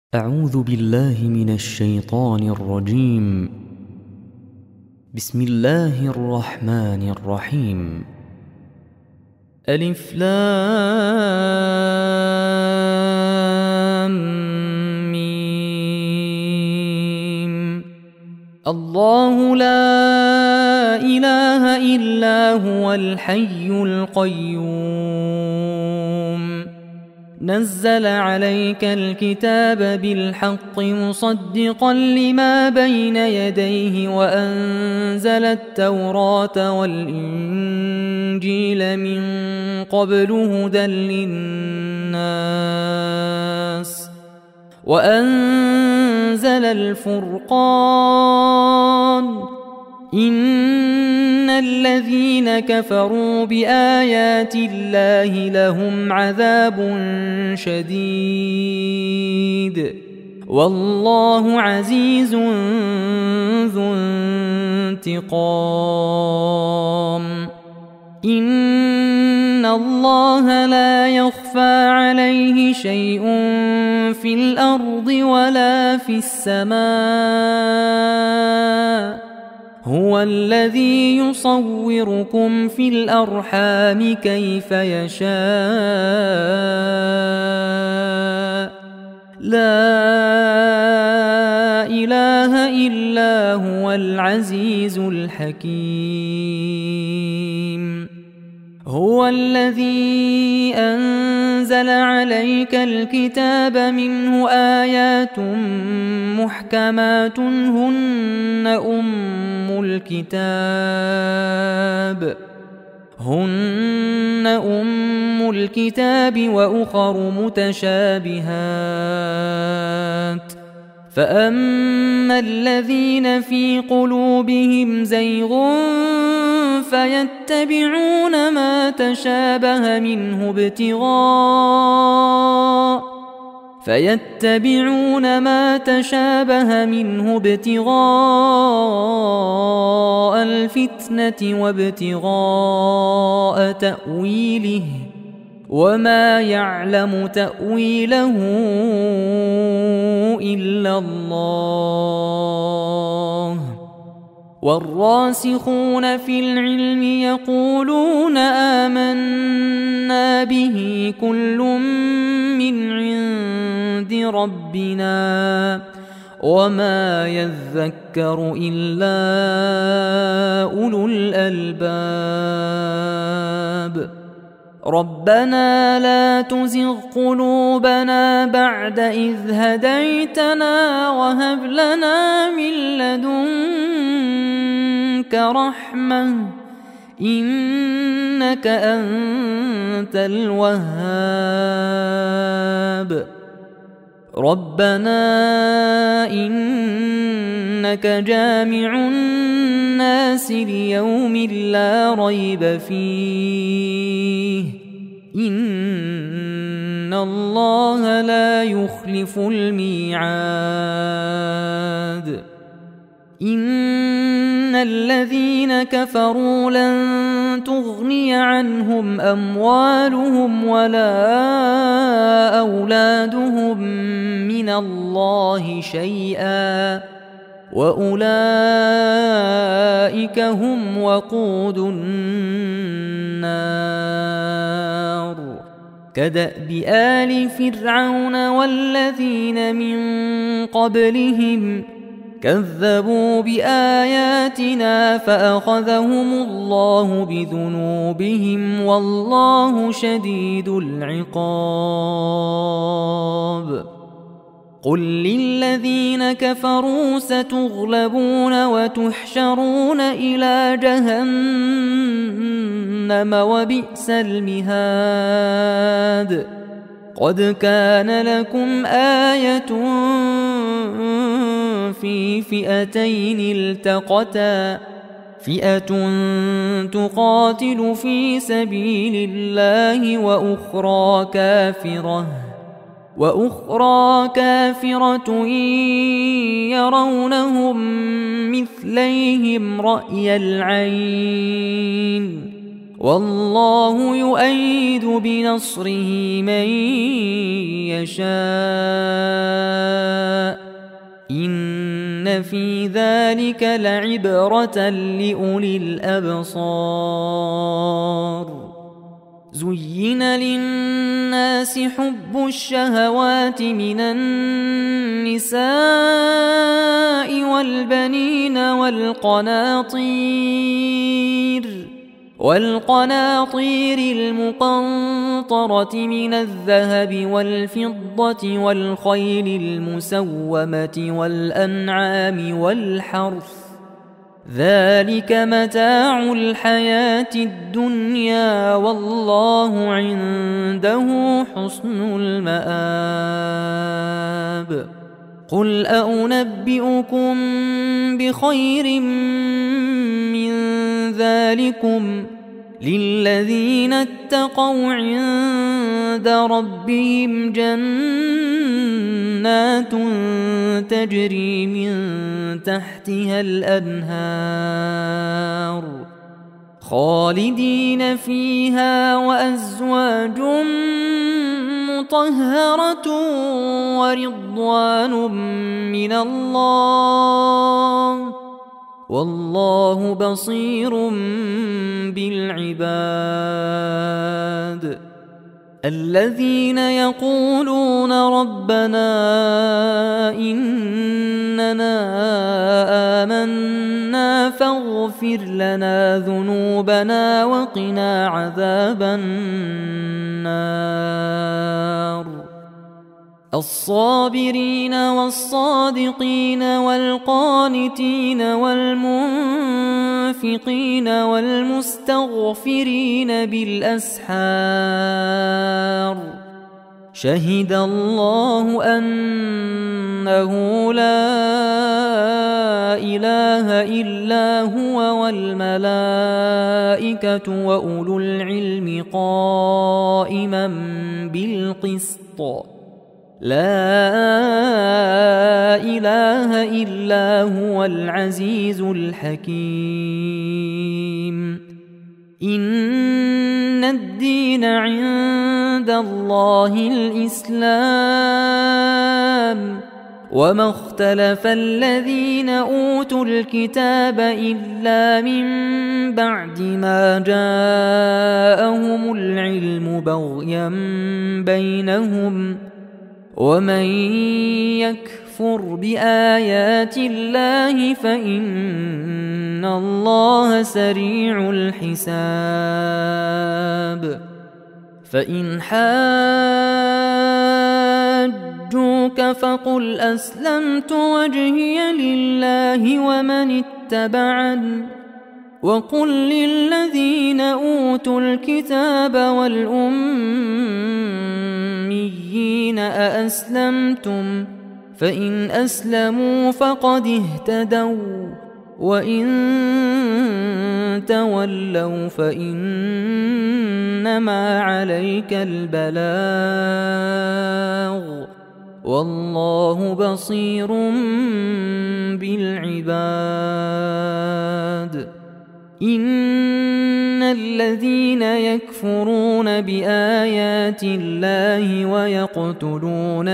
أعوذ بالله من الشيطان الرجيم. بسم الله الرحمن الرحيم. ألف لام ميم. الله لا إله إلا هو الحي القيوم نزل عليك الكتاب بالحق مصدقا لما بين يديه وأنزل التوراة والإنجيل من قبل هدى للناس وأنزل الفرقان إن الذين كفروا بآيات الله لهم عذاب شديد والله عزيز ذو انتقام. إن الله لا يخفى عليه شيء في الأرض ولا في السماء هو الذي يصوركم في الأرحام كيف يشاء لا إله إلا هو العزيز الحكيم. هو الذي أنزل عليك الكتاب منه آيات محكمات هن أم الكتاب وأخر متشابهات فأما الذين في قلوبهم زيغ فيتبعون ما تشابه منه ابتغاء الفتنة وابتغاء تأويله وما يعلم تأويله إلا الله. والراسخون في العلم يقولون آمنا به كل من عند ربنا وما يذكر إلا أولو الألباب. ربنا لا تزغ قلوبنا بعد إذ هديتنا وهب لنا من لدنك رحمة إنك أنت الوهاب. ربنا إنك جامع الناس ليوم لا ريب فيه إن الله لا يخلف الميعاد. إن الذين كفروا لن تغني عنهم أموالهم ولا أولادهم من الله شيئا وأولئك هم وقود النار. كدأب آل فرعون والذين من قبلهم كذبوا بآياتنا فأخذهم الله بذنوبهم والله شديد العقاب. قل للذين كفروا ستغلبون وتحشرون إلى جهنم وبئس المهاد. قد كان لكم آية في فئتين التقتا فئة تقاتل في سبيل الله وأخرى كافرة يرونهم مثليهم رأي العين والله يؤيد بنصره من يشاء إن في ذلك لعبرة لأولي الأبصار زين للناس حب الشهوات من النساء والبنين والقناطير المقنطرة من الذهب والفضة والخيل المسومة والأنعام والحرث ذلك متاع الحياة الدنيا والله عنده حسن المآب قل أنبئكم بخير من ذلكم للذين اتقوا عند ربهم جنات تجري من تحتها الأنهار خالدين فيها وأزواج مطهرة ورضوان من الله والله بصير بالعباد الذين يقولون ربنا إننا آمنا فاغفر لنا ذنوبنا وقنا عذاب النار الصابرين والصادقين والقانتين والمنفقين والمستغفرين بالأسحار شهد الله أنه لا إله إلا هو والملائكة وأولو العلم قائما بالقسط لا إله إلا هو العزيز الحكيم إن الدين عند الله الإسلام وما اختلف الذين أوتوا الكتاب إلا من بعد ما جاءهم العلم بغيا بينهم ومن يكفر بآيات الله فإن الله سريع الحساب فإن حاجوك فقل أسلمت وجهي لله ومن اتبعني وقل للذين أوتوا الكتاب والأميين أأسلمتم فإن أسلموا فقد اهتدوا وإن تولوا فإنما عليك البلاغ والله بصير بالعباد إن الذين يكفرون بآيات الله ويقتلون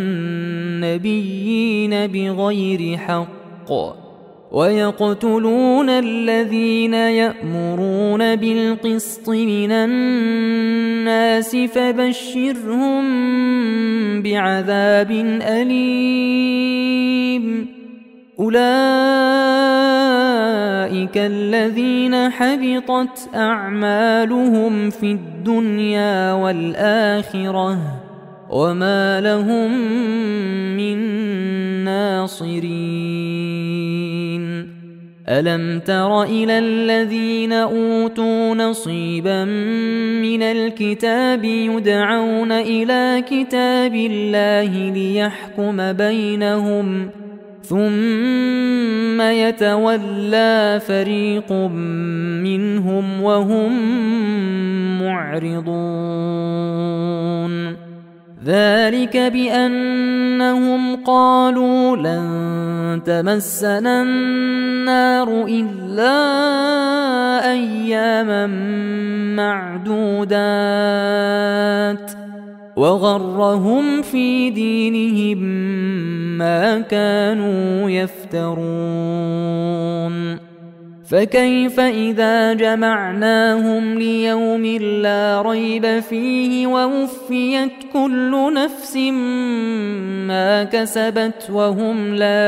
النبيين بغير حق ويقتلون الذين يأمرون بالقسط من الناس فبشرهم بعذاب أليم أولئك الذين حبطت أعمالهم في الدنيا والآخرة وما لهم من ناصرين ألم تر إلى الذين أوتوا نصيبا من الكتاب يدعون إلى كتاب الله ليحكم بينهم ثم يتولى فريق منهم وهم معرضون ذلك بأنهم قالوا لن تمسنا النار إلا أياما معدودات وغرهم في دينهم ما كانوا يفترون فكيف إذا جمعناهم ليوم لا ريب فيه ووفيت كل نفس ما كسبت وهم لا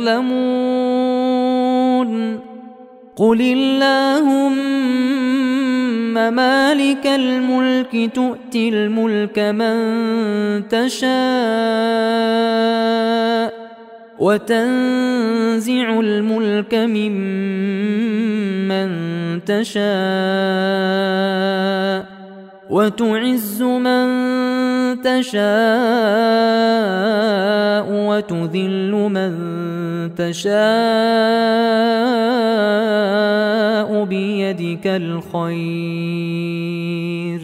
يظلمون قل اللهم مالك الملك تؤتي الملك من تشاء وتنزع الملك ممن تشاء وتعز من تشاء وتذل من تشاء بيدك الخير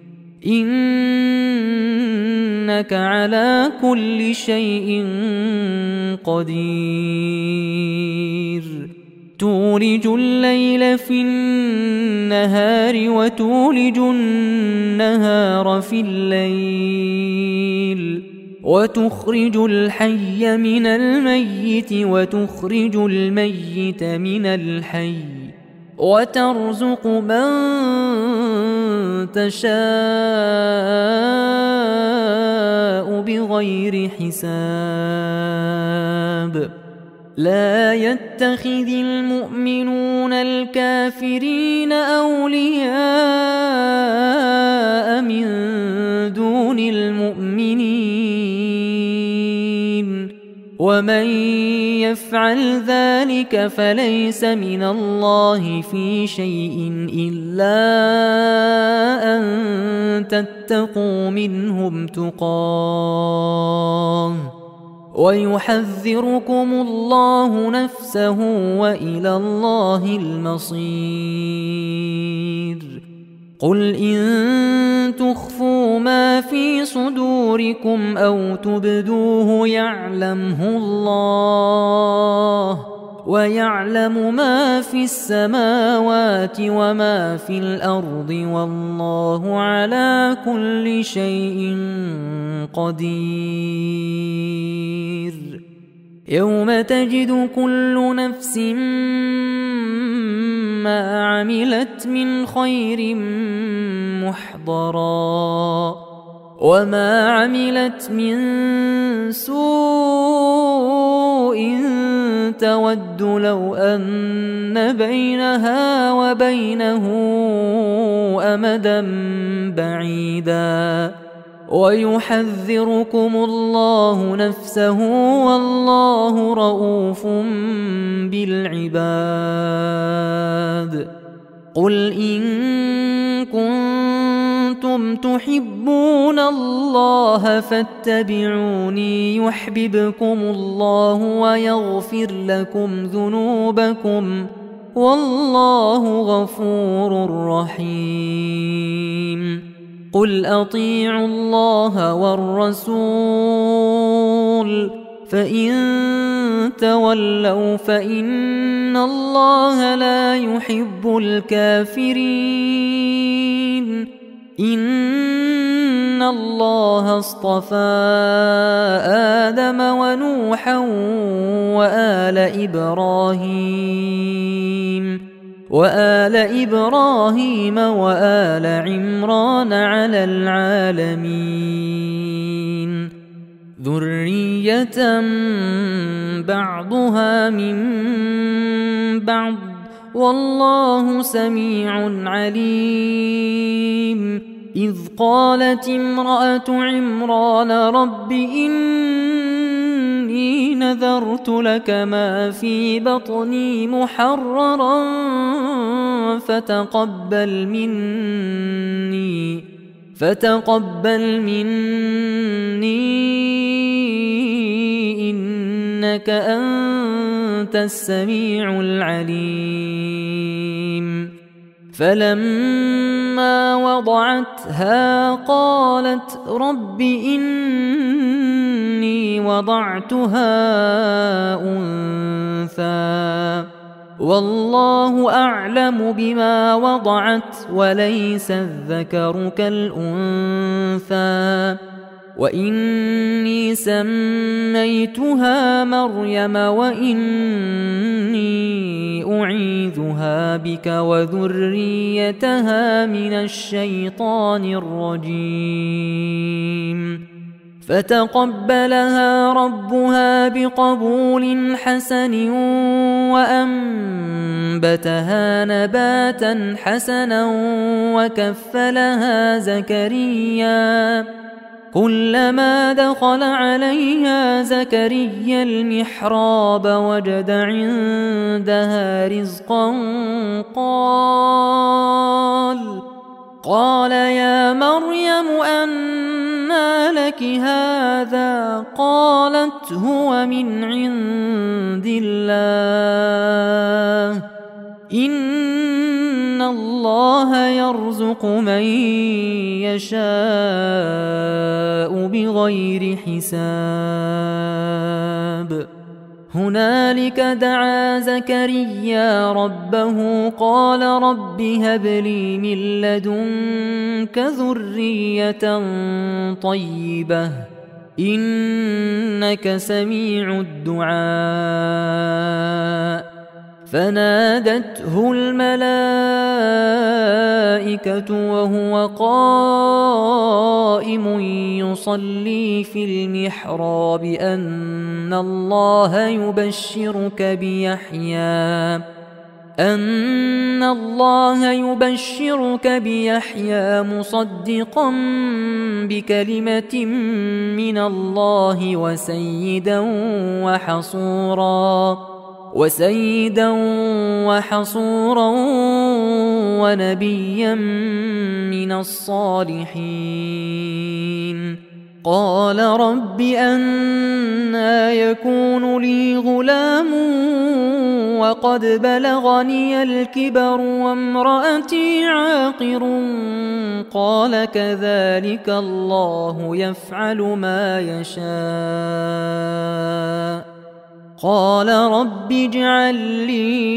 إنك على كل شيء قدير تولج الليل في النهار وتولج النهار في الليل وتخرج الحي من الميت وتخرج الميت من الحي وترزق من تشاء بغير حساب لا يتخذ المؤمنون الكافرين أولياء من دون المؤمنين ومن يفعل ذلك فليس من الله في شيء إلا أن تتقوا منهم تقاه ويحذركم الله نفسه وإلى الله المصير قل إن تخفوا ما في صدوركم أو تبدوه يعلمه الله ويعلم ما في السماوات وما في الأرض والله على كل شيء قدير يوم تجد كل نفس ما عملت من خير محضرا وما عملت من سوء تود لو أن بينها وبينه أمدا بعيدا ويحذركم الله نفسه والله رؤوف بالعباد قل إن كنتم تحبون الله فاتبعوني يحببكم الله ويغفر لكم ذنوبكم والله غفور رحيم قل أطيعوا الله والرسول فإن تولوا فإن الله لا يحب الكافرين إن الله اصطفى آدم ونوحا وآل إبراهيم وآل عمران على العالمين ذرية بعضها من بعض والله سميع عليم إذ قالت امرأة عمران رب إني نذرت لك ما في بطني محررا فتقبل مني إنك أنت السميع العليم فلما وضعتها قالت رب إني وضعتها أنثى والله أعلم بما وضعت وليس الذكر كالأنثى وإني سميتها مريم وإني أعيذها بك وذريتها من الشيطان الرجيم فتقبلها ربها بقبول حسن وأنبتها نباتا حسنا وكفلها زكريا كلما دخل عليها زكريا المحراب وجد عندها رزقا قال يا مريم أنى لك هذا قالت هو من عند الله إن الله يرزق من يشاء بغير حساب هنالك دعا زكريا ربه قال رب هب لي من لدنك ذرية طيبة إنك سميع الدعاء فنادته الملائكة وهو قائم يصلي في المحراب أن الله يبشرك بيحيى مصدقا بكلمة من الله وسيدا وحصورا ونبيا من الصالحين قال رب أنى يكون لي غلام وقد بلغني الكبر وامرأتي عاقر قال كذلك الله يفعل ما يشاء قال رب اجعل لي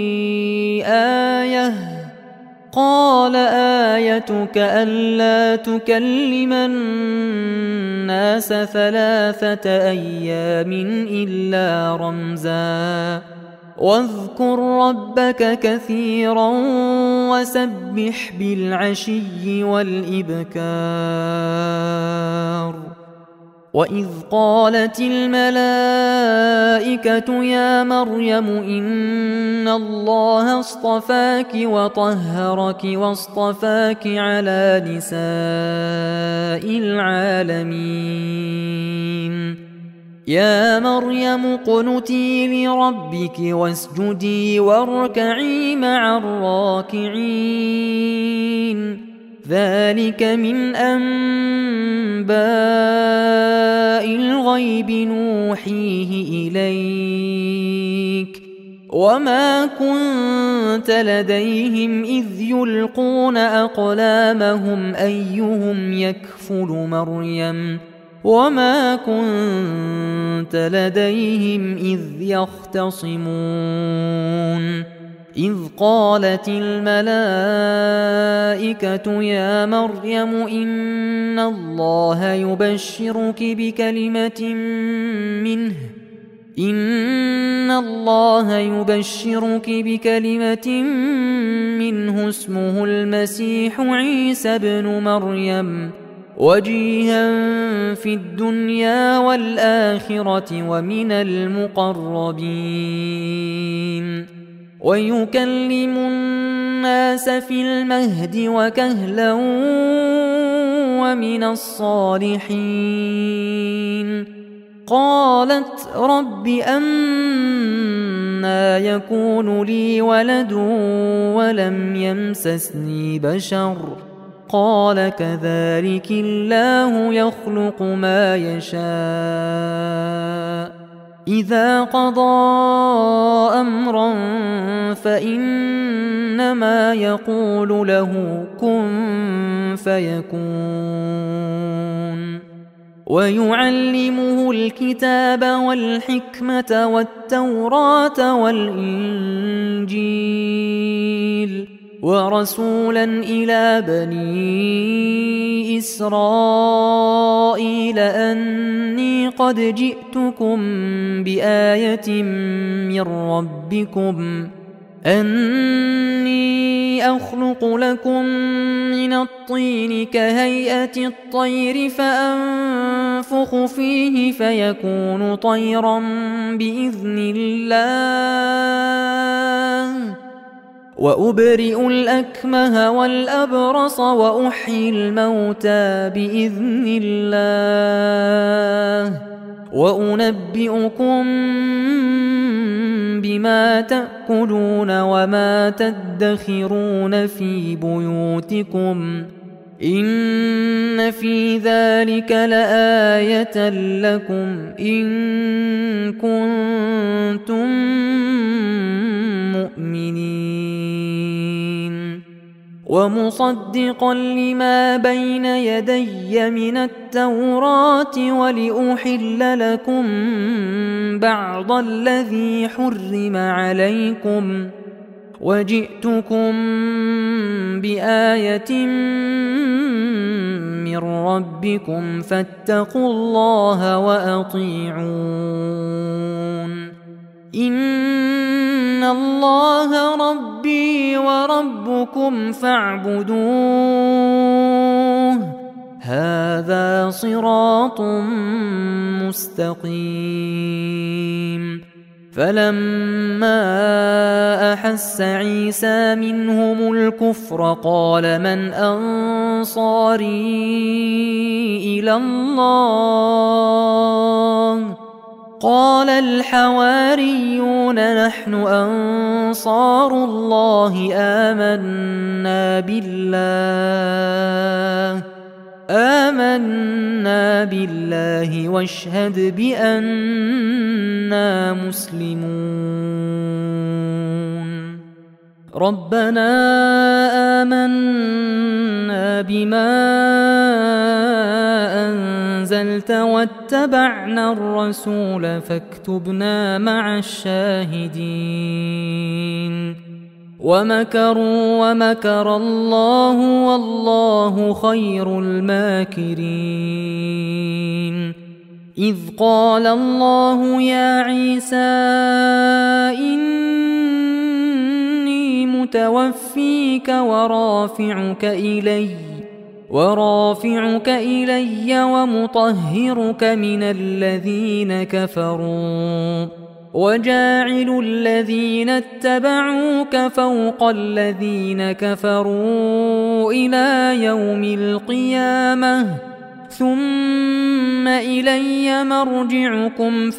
آية قال آيتك ألا تكلم الناس 3 أيام إلا رمزا واذكر ربك كثيرا وسبح بالعشي والإبكار وإذ قالت الملائكة يا مريم إن الله اصطفاك وطهرك واصطفاك على نساء العالمين يا مريم اقنتي لربك واسجدي واركعي مع الراكعين ذلك من أنباء الغيب نوحيه إليك وما كنت لديهم إذ يلقون أقلامهم أيهم يكفل مريم وما كنت لديهم إذ يختصمون إذ قالت الملائكة يا مريم إن الله يبشرك بكلمة منه اسمه المسيح عيسى بن مريم وجيها في الدنيا والآخرة ومن المقربين ويكلم الناس في المهد وكهلا ومن الصالحين قالت رب أنى يكون لي ولد ولم يمسسني بشر قال كذلك الله يخلق ما يشاء إذا قضى أمرا فإنما يقول له كن فيكون ويعلمه الكتاب والحكمة والتوراة والإنجيل ورسولا إلى بني إسرائيل أني قد جئتكم بآية من ربكم أني أخلق لكم من الطين كهيئة الطير فأنفخ فيه فيكون طيرا بإذن الله وأبرئ الأكمه والأبرص وأحيي الموتى بإذن الله وأنبئكم بما تأكلون وما تدخرون في بيوتكم إن في ذلك لآية لكم إن كنتم مؤمنين ومصدقا لما بين يدي من التوراة ولأحل لكم بعض الذي حرم عليكم وجئتكم بآية من ربكم فاتقوا الله وأطيعون إن الله ربي وربكم فاعبدوه هذا صراط مستقيم فلما أحس عيسى منهم الكفر قال من أنصاري إلى الله قال الحواريون نحن أنصار الله آمنا بالله واشهد بأننا مسلمون ربنا آمنا بما أنزلت واتبعنا الرسول فاكتبنا مع الشاهدين ومكروا ومكر الله والله خير الماكرين إذ قال الله يا عيسى إني متوفيك ورافعك إلي ومطهرك من الذين كفروا وجاعل الذين اتبعوك فوق الذين كفروا إلى يوم القيامة ثم إلي مرجعكم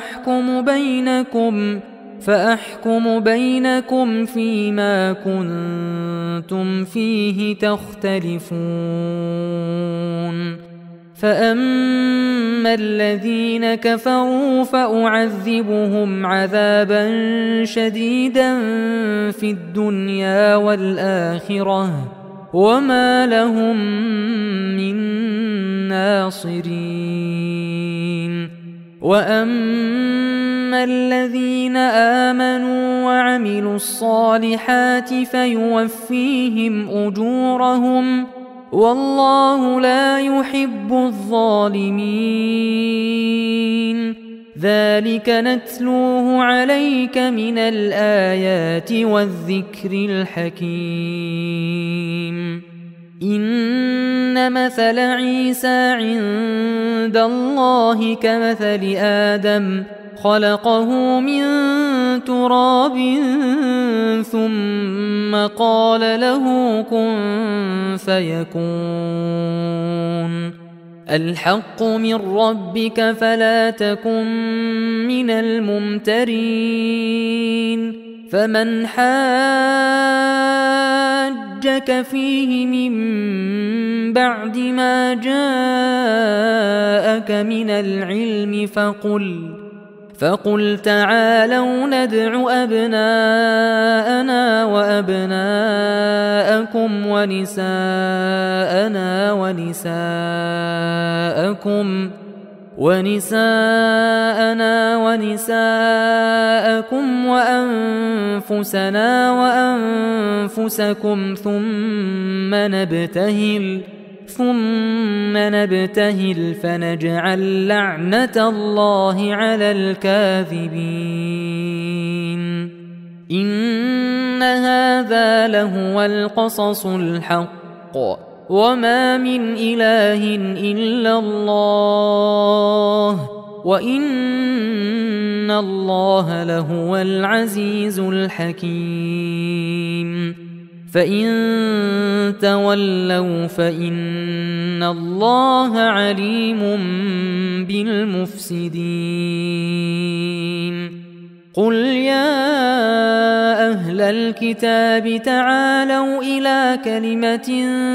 فأحكم بينكم فيما كنتم فيه تختلفون فأما الذين كفروا فأعذبهم عذابا شديدا في الدنيا والآخرة وما لهم من ناصرين وأما الذين آمنوا وعملوا الصالحات فيوفيهم أجورهم والله لا يحب الظالمين ذلك نتلوه عليك من الآيات والذكر الحكيم إن مثل عيسى عند الله كمثل آدم خلقه من تراب ثم قال له كن فيكون الحق من ربك فلا تكن من الممترين فمن حاجك فيه من بعد ما جاءك من العلم فقل تعالوا ندع أبناءنا وأبناءكم ونساءنا ونساءكم وأنفسنا وأنفسكم ثم نبتهل فنجعل لعنة الله على الكاذبين إن هذا لهو القصص الحق وما من إله إلا الله وإن الله لهو العزيز الحكيم فإن تولوا فإن الله عليم بالمفسدين قل يا أهل الكتاب تعالوا إلى كلمة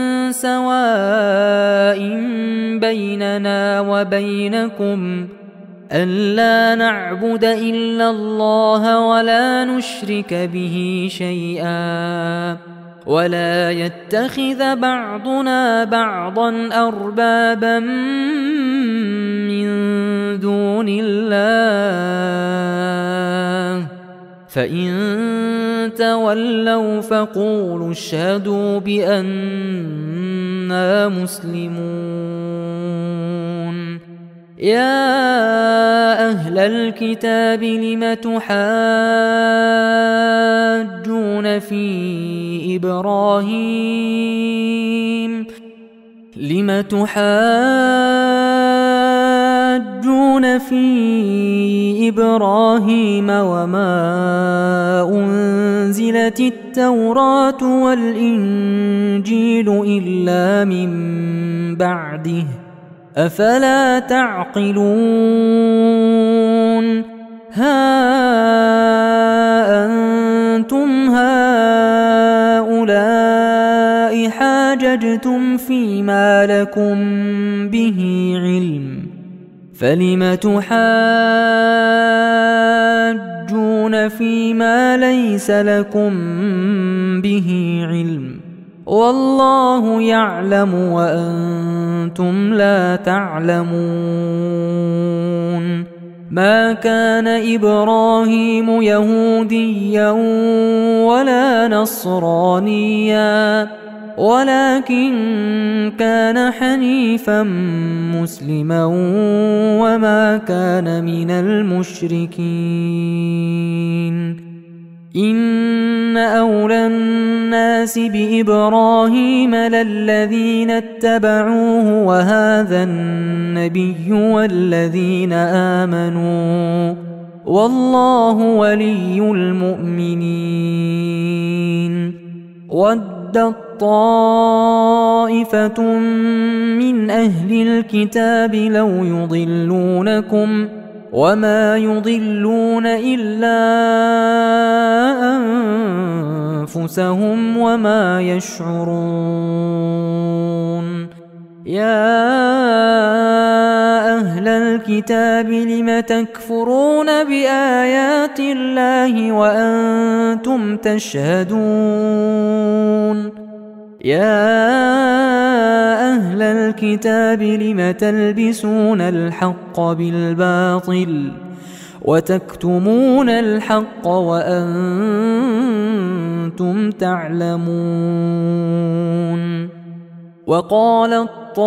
سواء بيننا وبينكم ألا نعبد إلا الله ولا نشرك به شيئا ولا يتخذ بعضنا بعضا أربابا من دون الله فإن تولوا فقولوا اشهدوا بأننا مسلمون يا أهل الكتاب لم تحاجون في إبراهيم وما أنزلت التوراة والإنجيل إلا من بعده أفلا تعقلون ها أنتم هؤلاء حاججتم فيما لكم به علم فلم تحاجون فيما ليس لكم به علم والله يعلم وأنتم لا تعلمون ما كان إبراهيم يهوديا ولا نصرانيا ولكن كان حنيفا مسلما وما كان من المشركين إن أولى الناس بإبراهيم للذين اتبعوه وهذا النبي والذين آمنوا والله ولي المؤمنين ودت طائفة من أهل الكتاب لو يضلونكم وما يضلون إلا أنفسهم وما يشعرون يا أهل الكتاب لم تكفرون بآيات الله وأنتم تشهدون يا أهل الكتاب لم تلبسون الحق بالباطل وتكتمون الحق وأنتم تعلمون وقالت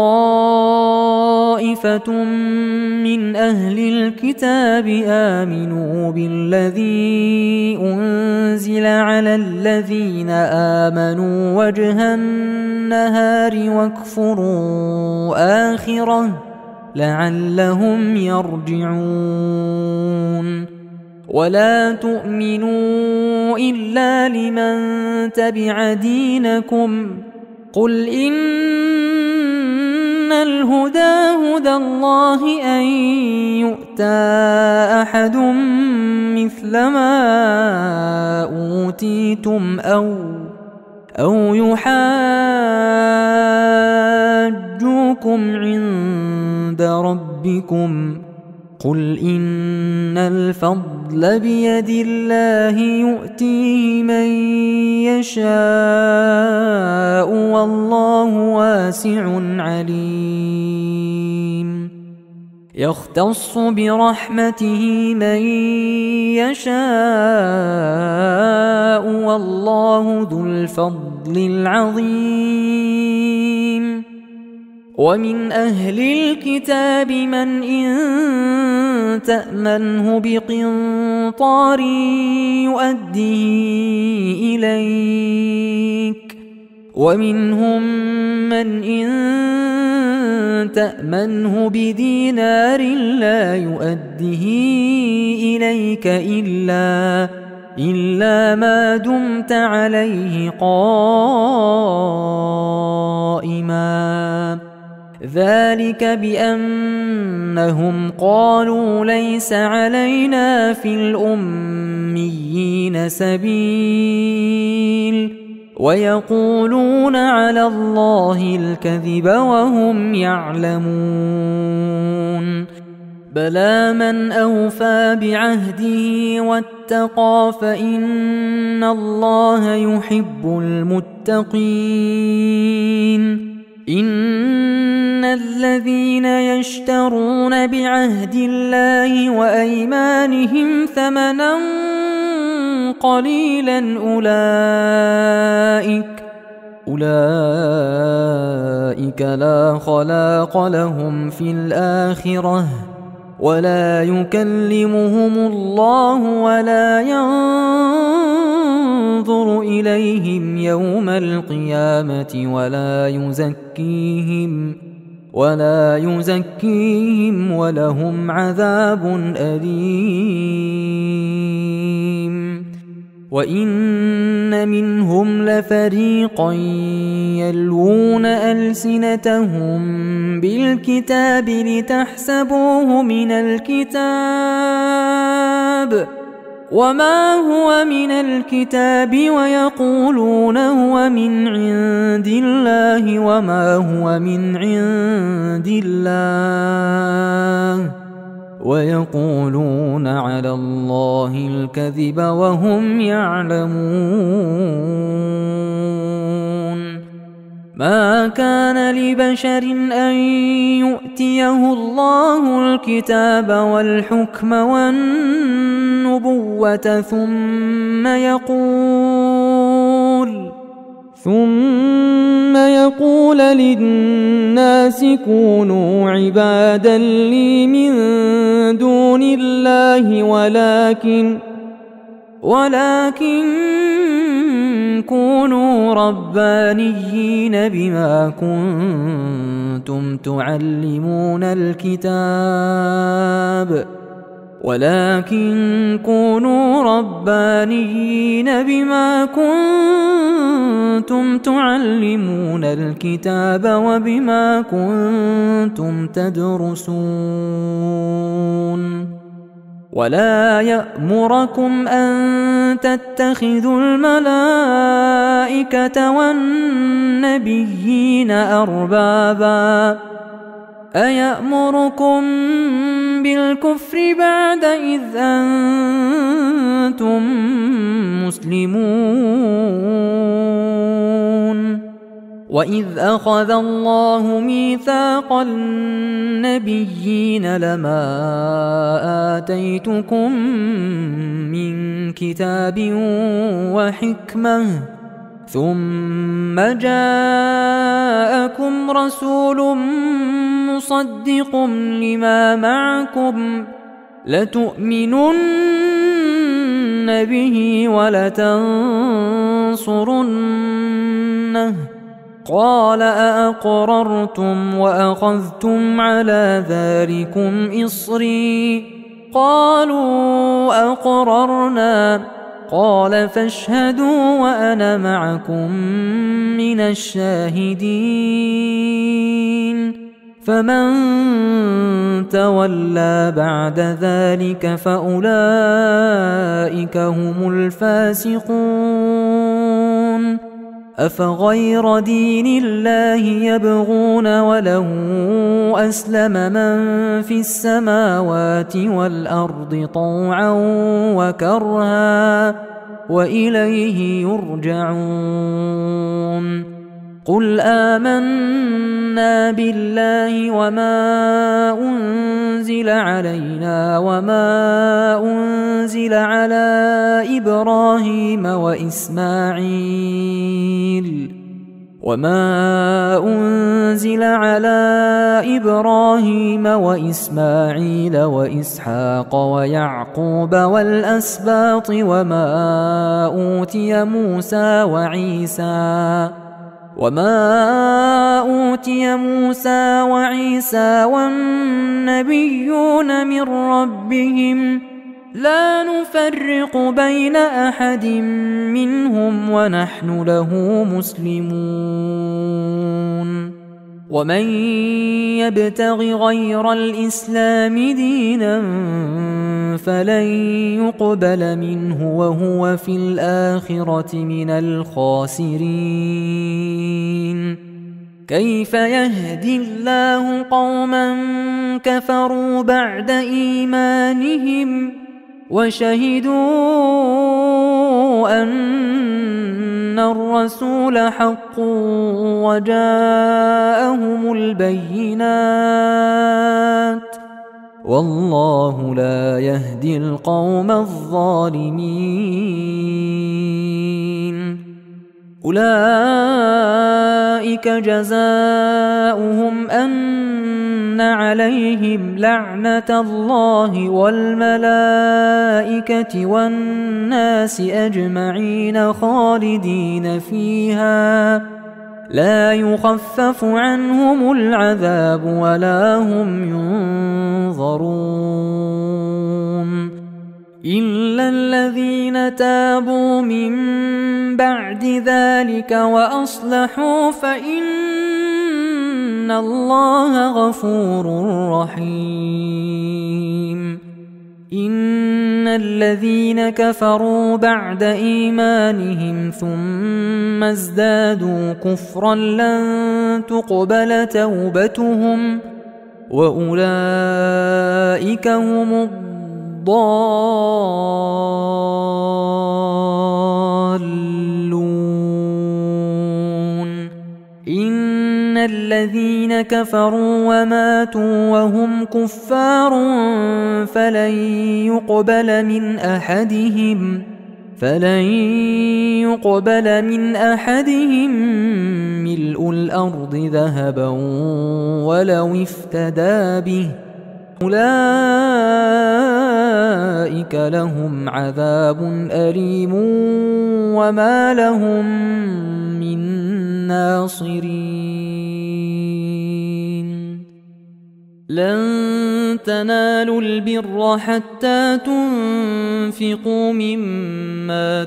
طائفة من أهل الكتاب آمنوا بالذي أنزل على الذين آمنوا وجه النهار واكفروا آخره لعلهم يرجعون ولا تؤمنوا إلا لمن تبع دينكم قل إن الهدى هدى الله أن يؤتى أحد مثل ما أوتيتم أو يحاجوكم عند ربكم قل إن الفضل بيد الله يؤتيه من يشاء والله واسع عليم يختص برحمته من يشاء والله ذو الفضل العظيم ومن أهل الكتاب من إن تأمنه بقنطار يؤديه إليك ومنهم من إن تأمنه بدينار لا يؤديه إليك إلا ما دمت عليه قائما ذلك بأنهم قالوا ليس علينا في الأميين سبيل ويقولون على الله الكذب وهم يعلمون بلى من أوفى بعهده واتقى فإن الله يحب المتقين إن الذين يشترون بعهد الله وأيمانهم ثمنا قليلا أولئك لا خلاق لهم في الآخرة ولا يكلمهم الله ولا ينظر إليهم يوم القيامة ولا يزكيهم ولهم عذاب أليم وإن منهم لفريقا يلوون ألسنتهم بالكتاب لتحسبوه من الكتاب وما هو من الكتاب ويقولون هو من عند الله وما هو من عند الله ويقولون على الله الكذب وهم يعلمون ما كان لبشر أن يؤتيه الله الكتاب والحكم والنبوة ثم يقول للناس كونوا عبادا لي من دون الله ولكن كونوا ربانيين بما كنتم تعلمون الكتاب وبما كنتم تدرسون ولا يأمركم أن تتخذوا الملائكة والنبيين أربابا أيأمركم بالكفر بعد إذ أنتم مسلمون وإذ أخذ الله ميثاق النبيين لما آتيتكم من كتاب وحكمة ثم جاءكم رسول مصدق لما معكم لتؤمنن به ولتنصرنه قال أأقررتم وأخذتم على ذلكم إصري قالوا أقررنا قال فاشهدوا وأنا معكم من الشاهدين فمن تولى بعد ذلك فأولئك هم الفاسقون أفغير دين الله يبغون وله أسلم من في السماوات والأرض طوعا وكرها وإليه يرجعون قل آمنا بالله وما أنزل علينا وما أنزل على إبراهيم وإسماعيل وإسحاق ويعقوب والأسباط وما أوتي موسى وعيسى والنبيون من ربهم لا نفرق بين أحد منهم ونحن له مسلمون ومن يبتغ غير الإسلام دينا فلن يقبل منه وهو في الآخرة من الخاسرين كيف يهدي الله قوما كفروا بعد إيمانهم وشهدوا أن الرسول حق وجاءهم البينات والله لا يهدي القوم الظالمين أولئك جزاؤهم أن عليهم لعنة الله والملائكة والناس أجمعين خالدين فيها لا يخفف عنهم العذاب ولا هم ينظرون إلا الذين تابوا من بعد ذلك وأصلحوا فإن الله غفور رحيم إن الذين كفروا بعد إيمانهم ثم ازدادوا كفرا لن تقبل توبتهم وأولئك هم الضالون إن الذين كفروا وماتوا وهم كفار فلن يقبل من أحدهم ملء الأرض ذهبا ولو افتدى به أولئك لهم عذاب أليم وما لهم من ناصرين لن تنالوا البر حتى تنفقوا مما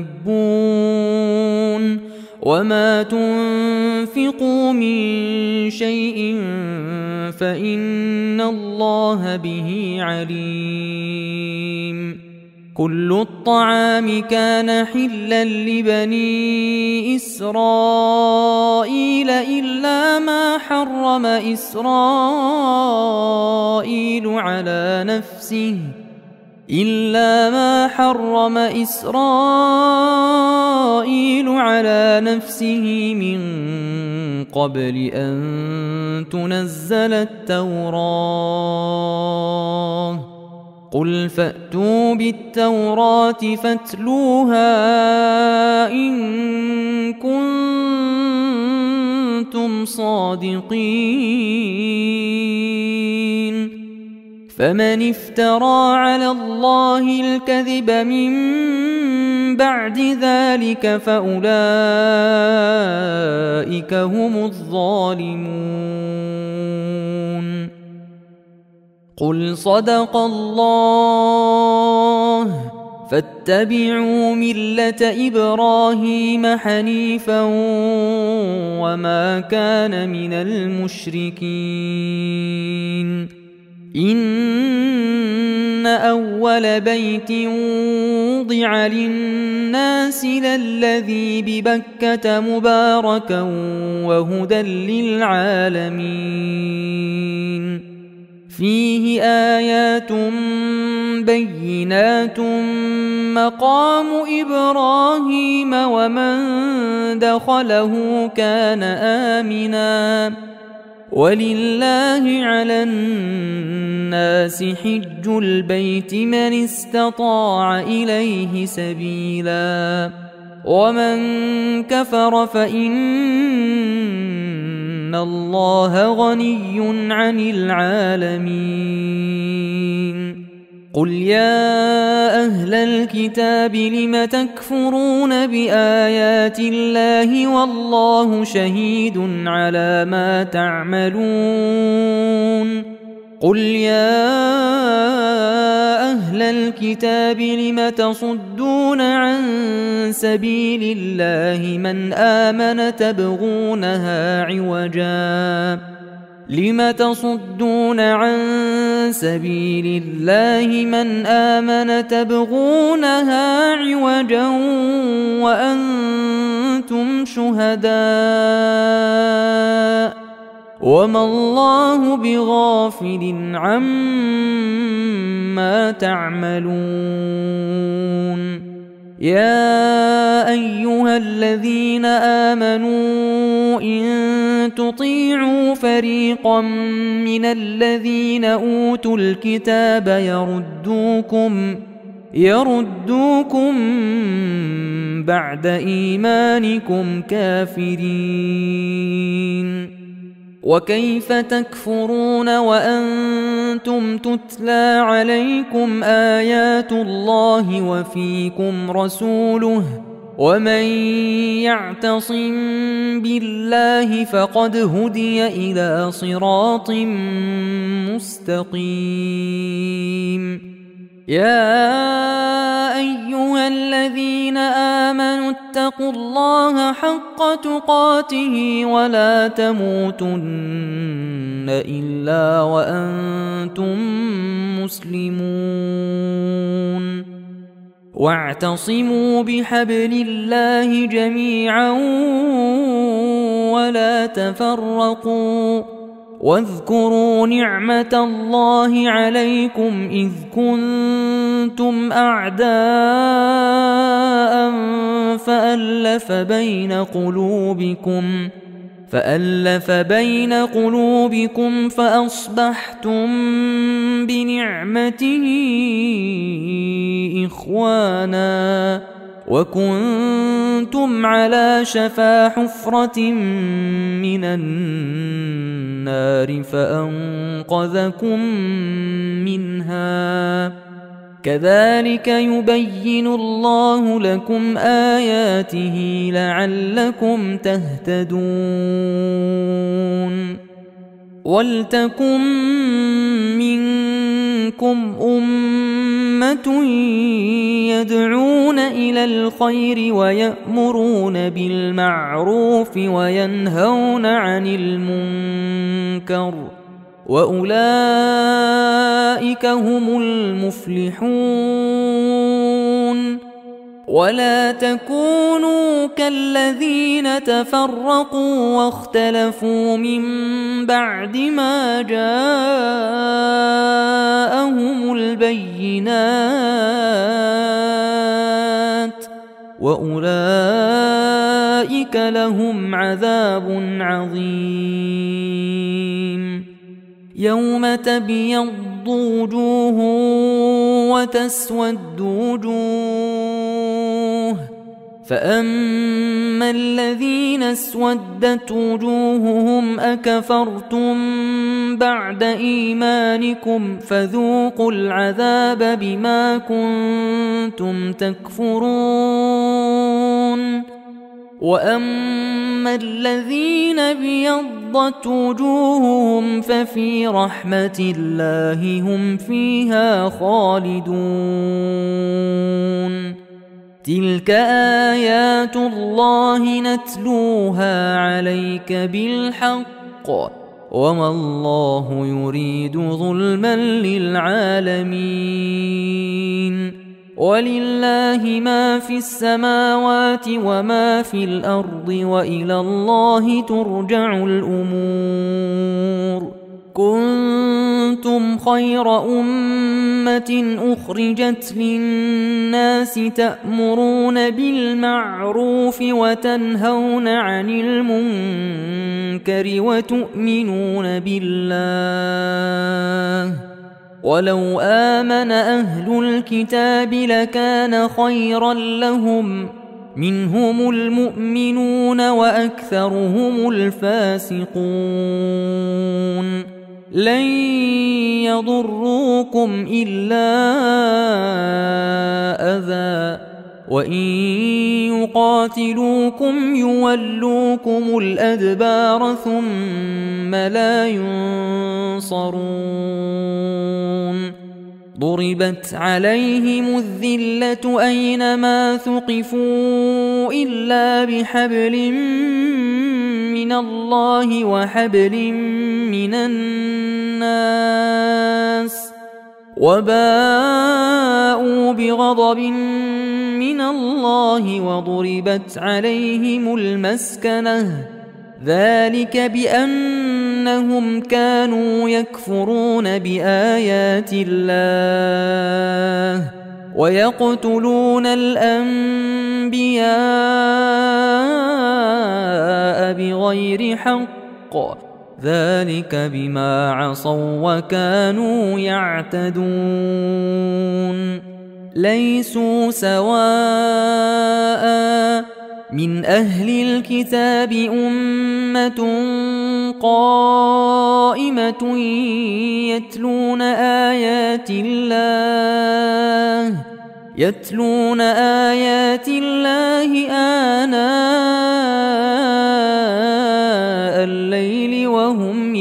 تحبون وما تنفقوا من شيء فإن الله به عليم كل الطعام كان حلا لبني إسرائيل إلا ما حرم إسرائيل على نفسه من قبل أن تنزل التوراة قل فأتوا بالتوراة فاتلوها إن كنتم صادقين فمن افترى على الله الكذب من بعد ذلك فأولئك هم الظالمون قل صدق الله فاتبعوا ملة إبراهيم حنيفا وما كان من المشركين إن أول أول بيت وضع للناس للذي ببكة مباركا وهدى للعالمين فيه آيات بينات مقام إبراهيم ومن دخله كان آمنا ولله على الناس حج البيت من استطاع إليه سبيلا ومن كفر فإن الله غني عن العالمين قل يا أهل الكتاب لم تكفرون بآيات الله والله شهيد على ما تعملون قل يا أهل الكتاب لم تصدون عن سبيل الله من آمن تبغونها عوجا لم تصدون عن سبيل الله من آمن تبغونها عوجا وأنتم شهداء وما الله بغافل عما تعملون يا أيها الذين آمنوا إن تطيعوا فريقا من الذين أوتوا الكتاب يردوكم بعد إيمانكم كافرين وكيف تكفرون وأنتم تتلى عليكم آيات الله وفيكم رسوله ومن يعتصم بالله فقد هدي إلى صراط مستقيم يا أيها الذين آمنوا اتقوا الله حق تقاته ولا تموتن إلا وأنتم مسلمون واعتصموا بحبل الله جميعا ولا تفرقوا واذكروا نعمة الله عليكم إذ كنتم أعداء فألف بين قلوبكم فأصبحتم بنعمته إخوانا وكنتم على شفا حفرة من النار فأنقذكم منها كذلك يبين الله لكم آياته لعلكم تهتدون ولتكن منكم أمة يدعون إلى الخير ويأمرون بالمعروف وينهون عن المنكر وأولئك هم المفلحون ولا تكونوا كالذين تفرقوا واختلفوا من بعد ما جاءهم البينات وأولئك لهم عذاب عظيم يوم تبيض وجوه وتسود وجوه فأما الذين اسودت وجوههم أكفرتم بعد إيمانكم فذوقوا العذاب بما كنتم تكفرون وأما الذين ابيضت وجوههم ففي رحمة الله هم فيها خالدون تلك آيات الله نتلوها عليك بالحق وما الله يريد ظلما للعالمين ولله ما في السماوات وما في الأرض وإلى الله ترجع الأمور كنتم خير أمة أخرجت للناس تأمرون بالمعروف وتنهون عن المنكر وتؤمنون بالله ولو آمن أهل الكتاب لكان خيرا لهم منهم المؤمنون وأكثرهم الفاسقون لن يضروكم إلا أذى وإن يقاتلوكم يولوكم الأدبار ثم لا ينصرون ضربت عليهم الذلة أينما ثقفوا إلا بحبل من الله وحبل من الناس وباءوا بغضب من الله وضربت عليهم المسكنة ذلك بأنهم كانوا يكفرون بآيات الله ويقتلون الأنبياء بغير حق ذلك بما عصوا وكانوا يعتدون ليسوا سواء من أهل الكتاب أمة قائمة يتلون آيات الله آناء الليل وهم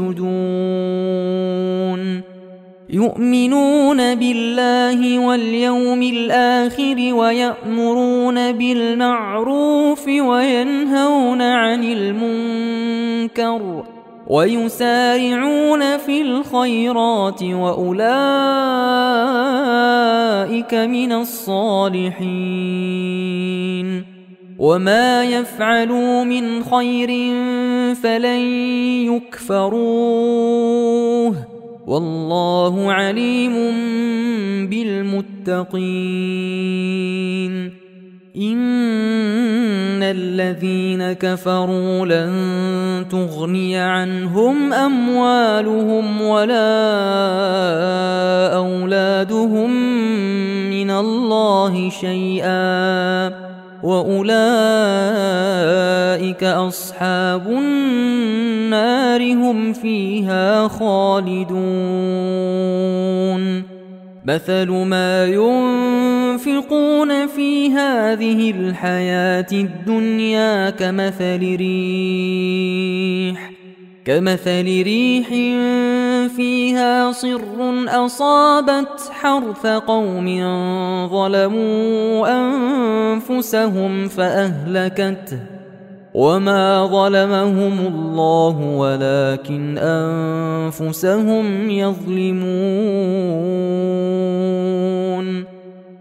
يسجدون يؤمنون بالله واليوم الآخر ويأمرون بالمعروف وينهون عن المنكر ويسارعون في الخيرات وأولئك من الصالحين وما يفعلوا من خير فلن يكفروه والله عليم بالمتقين إن الذين كفروا لن تغني عنهم أموالهم ولا أولادهم من الله شيئا وأولئك أصحاب النار هم فيها خالدون مثل ما ينفقون في هذه الحياة الدنيا كمثل ريح فيها صر أصابت حرث قوم ظلموا أنفسهم فأهلكته وما ظلمهم الله ولكن أنفسهم يظلمون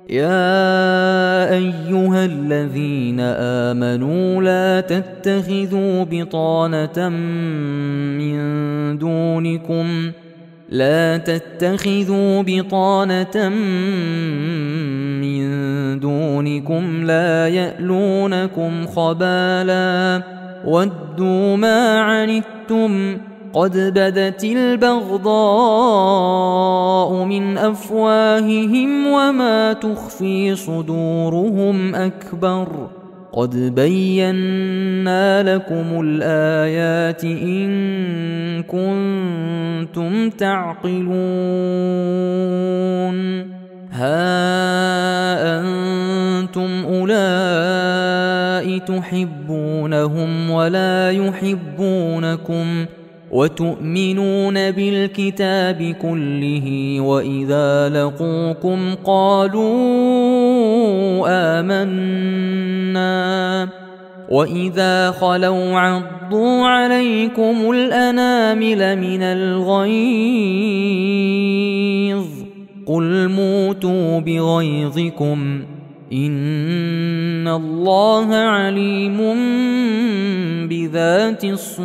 يا أيها الذين آمنوا لا تتخذوا بطانة من دونكم لا يألونكم خبالا ودوا ما عنتم قد بدت البغضاء من أفواههم وما تخفي صدورهم أكبر قد بينا لكم الآيات إن كنتم تعقلون ها أنتم أولئك تحبونهم ولا يحبونكم وتؤمنون بالكتاب كله وإذا لقوكم قالوا آمنا وإذا خلوا عضوا عليكم الأنامل من الغيظ قل موتوا بغيظكم إن الله عليم بذات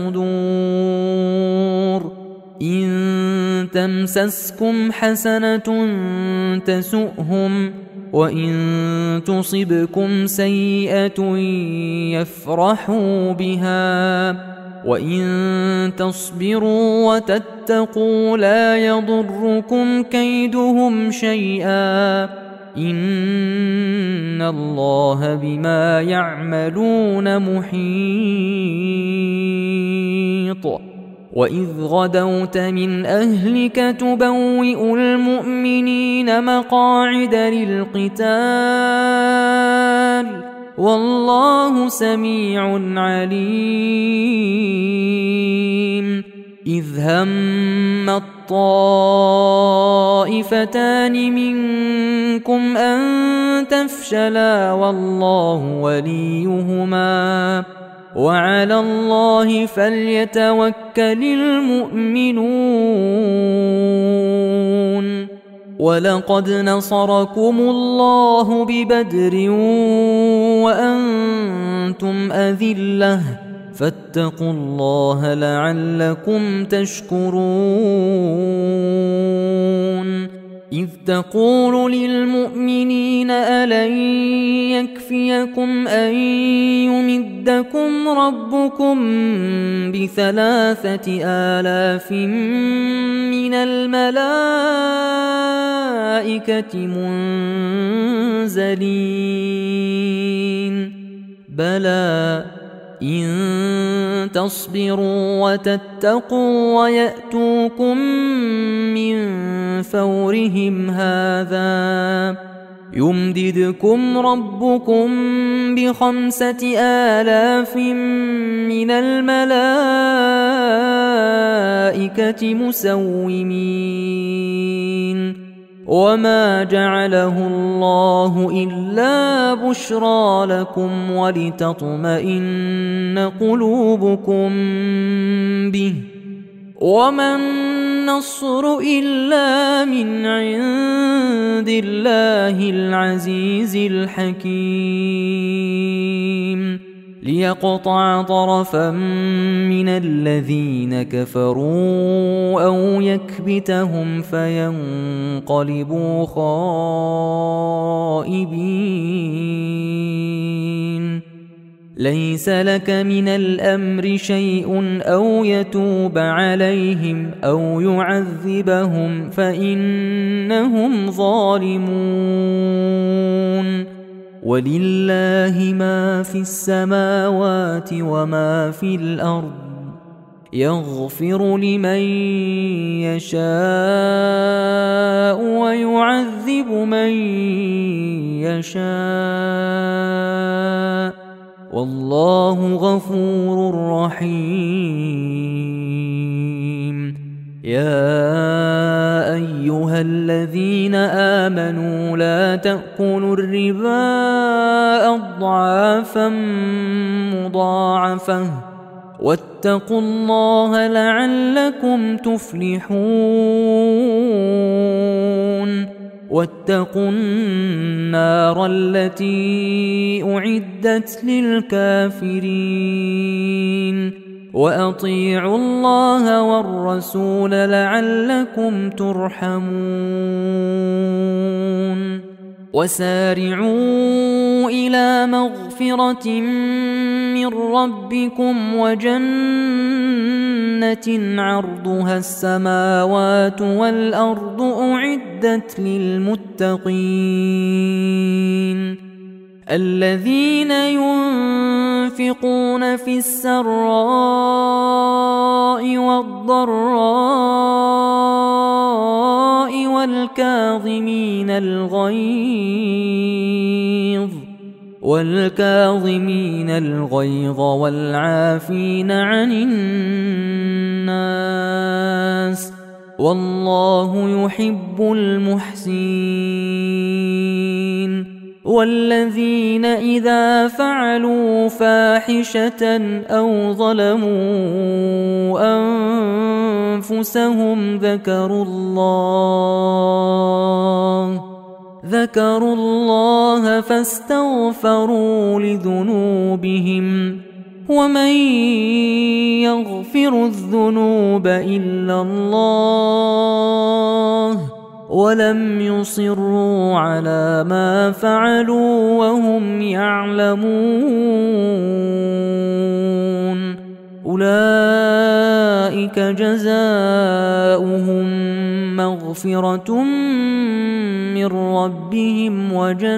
الصدور إن تمسسكم حسنة تسؤهم وإن تصبكم سيئة يفرحوا بها وإن تصبروا وتتقوا لا يضركم كيدهم شيئا إن الله بما يعملون محيط وإذ غدوت من أهلك تبوئ المؤمنين مقاعد للقتال والله سميع عليم إذ هم الطائفتان منكم أن تفشلا والله وليهما وعلى الله فليتوكل المؤمنون ولقد نصركم الله ببدر وأنتم أذلة فاتقوا الله لعلكم تشكرون إذ تقول للمؤمنين ألن يكفيكم أن يمدكم ربكم ب3,000 من الملائكة منزلين بلى إن تصبروا وتتقوا ويأتوكم من فورهم هذا يمددكم ربكم ب5,000 من الملائكة مسومين وما جعله الله إلا بشرى لكم ولتطمئن قلوبكم به وما النصر إلا من عند الله العزيز الحكيم ليقطع طرفا من الذين كفروا أو يكبتهم فينقلبوا خائبين ليس لك من الأمر شيء أو يتوب عليهم أو يعذبهم فإنهم ظالمون ولله ما في السماوات وما في الأرض يغفر لمن يشاء ويعذب من يشاء والله غفور رحيم يا أيها الذين آمنوا لا تأكلوا الربا أضعافا مضاعفة واتقوا الله لعلكم تفلحون واتقوا النار التي أعدت للكافرين وأطيعوا الله والرسول لعلكم ترحمون وسارعوا إلى مغفرة من ربكم وجنة عرضها السماوات والأرض أعدت للمتقين الذين ينفقون في السراء والضراء والكاظمين الغيظ والعافين عن الناس والله يحب المحسنين والذين إذا فعلوا فاحشة أو ظلموا أنفسهم ذكروا الله فاستغفروا لذنوبهم ومن يغفر الذنوب إلا الله ولم يصروا على ما فعلوا وهم يعلمون أولئك جزاؤهم مغفرة من ربهم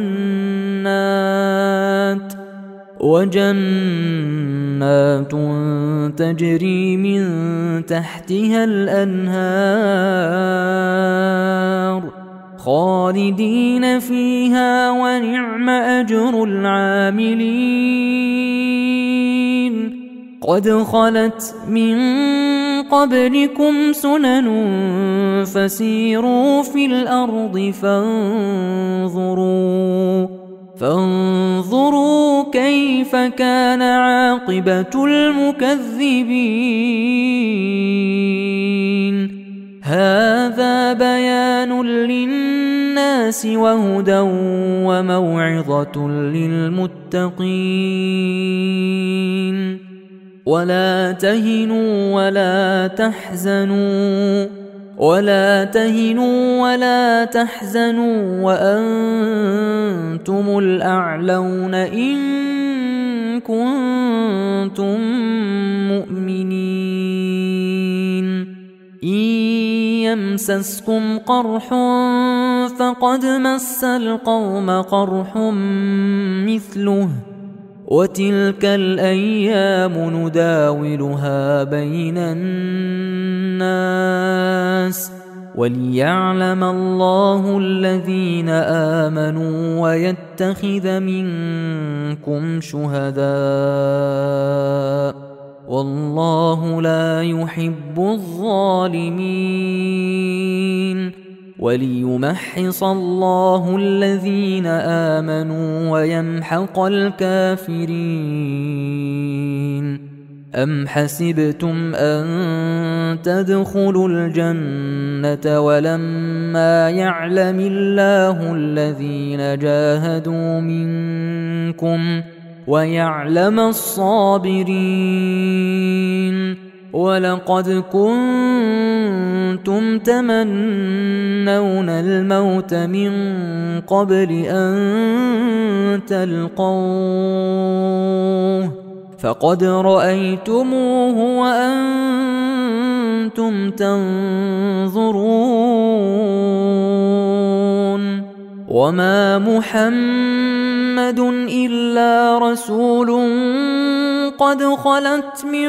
وجنات تجري من تحتها الأنهار خالدين فيها ونعم أجر العاملين قد خلت من قبلكم سنن فسيروا في الأرض فانظروا كيف كان عاقبة المكذبين هذا بيان للناس وهدى وموعظة للمتقين ولا تهنوا ولا تحزنوا وأنتم الأعلون إن كنتم مؤمنين إن يمسسكم قرح فقد مس القوم قرح مثله وتلك الأيام نداولها بين الناس وليعلم الله الذين آمنوا ويتخذ منكم شهداء والله لا يحب الظالمين وليمحص الله الذين آمنوا ويمحق الكافرين أم حسبتم أن تدخلوا الجنة ولما يعلم الله الذين جاهدوا منكم ويعلم الصابرين ولقد كنتم تمنون الموت من قبل أن تلقوه فقد رأيتموه وأنتم تنظرون وما محمد إلا رسول قد خلت من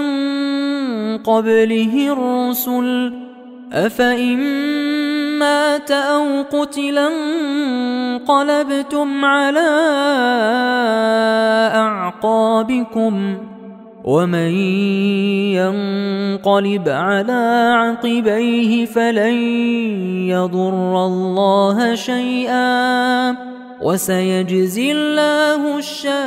قبله الرسل أفإن مات أو قتلا انقلبتم على أعقابكم ومن ينقلب على عقبيه فلن يضر الله شيئا وسيجزي الله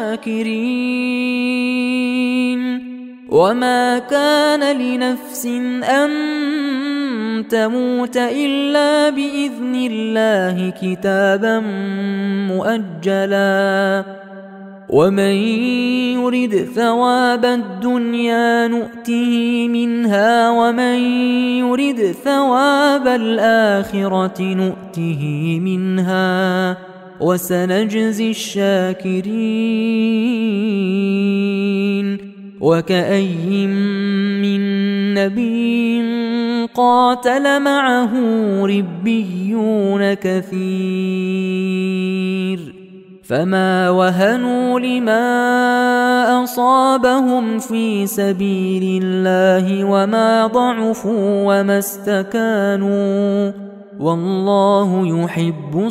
الشاكرين وما كان لنفس أن تموت إلا بإذن الله كتابا مؤجلا ومن يرد ثواب الدنيا نؤته منها ومن يرد ثواب الآخرة نؤته منها وسنجزي الشاكرين وكأي من نبي قاتل معه ربيون كثير فما وهنوا لما أصابهم في سبيل الله وما ضعفوا وما استكانوا والله يحب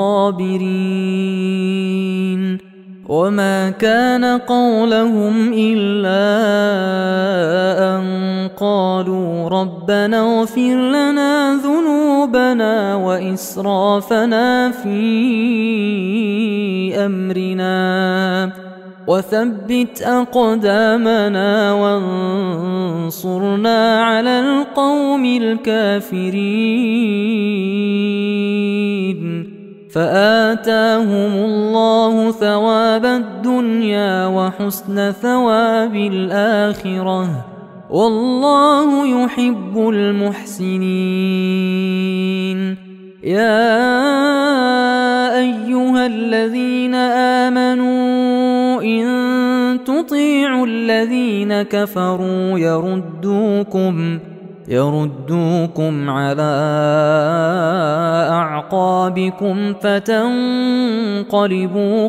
الصابرين وما كان قولهم إلا أن قالوا ربنا اغفر لنا ذنوبنا ذنوبنا وإسرافنا في أمرنا وثبت أقدامنا وانصرنا على القوم الكافرين فآتاهم الله ثواب الدنيا وحسن ثواب الآخرة والله يحب المحسنين. يا أيها الذين آمنوا إن تطيعوا الذين كفروا يردوكم على أعقابكم فتنقلبوا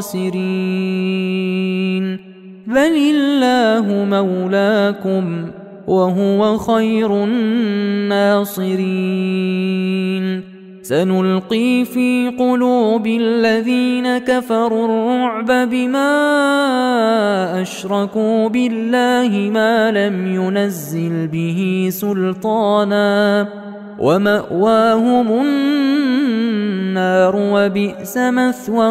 خاسرين. بل الله مولاكم وهو خير الناصرين. سنلقي في قلوب الذين كفروا الرعب بما أشركوا بالله ما لم ينزل به سلطانا ومأواهم النار وبئس مثوى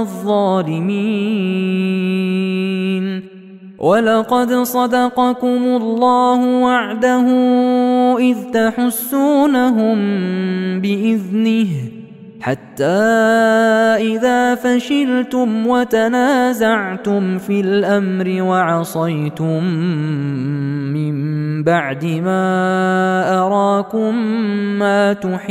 الظالمين. ولقد صدقكم الله وعده إذ تحسونهم بإذنه حتى إذا فشلتم وتنازعتم في الأمر وعصيتم من بعد ما أراكم ما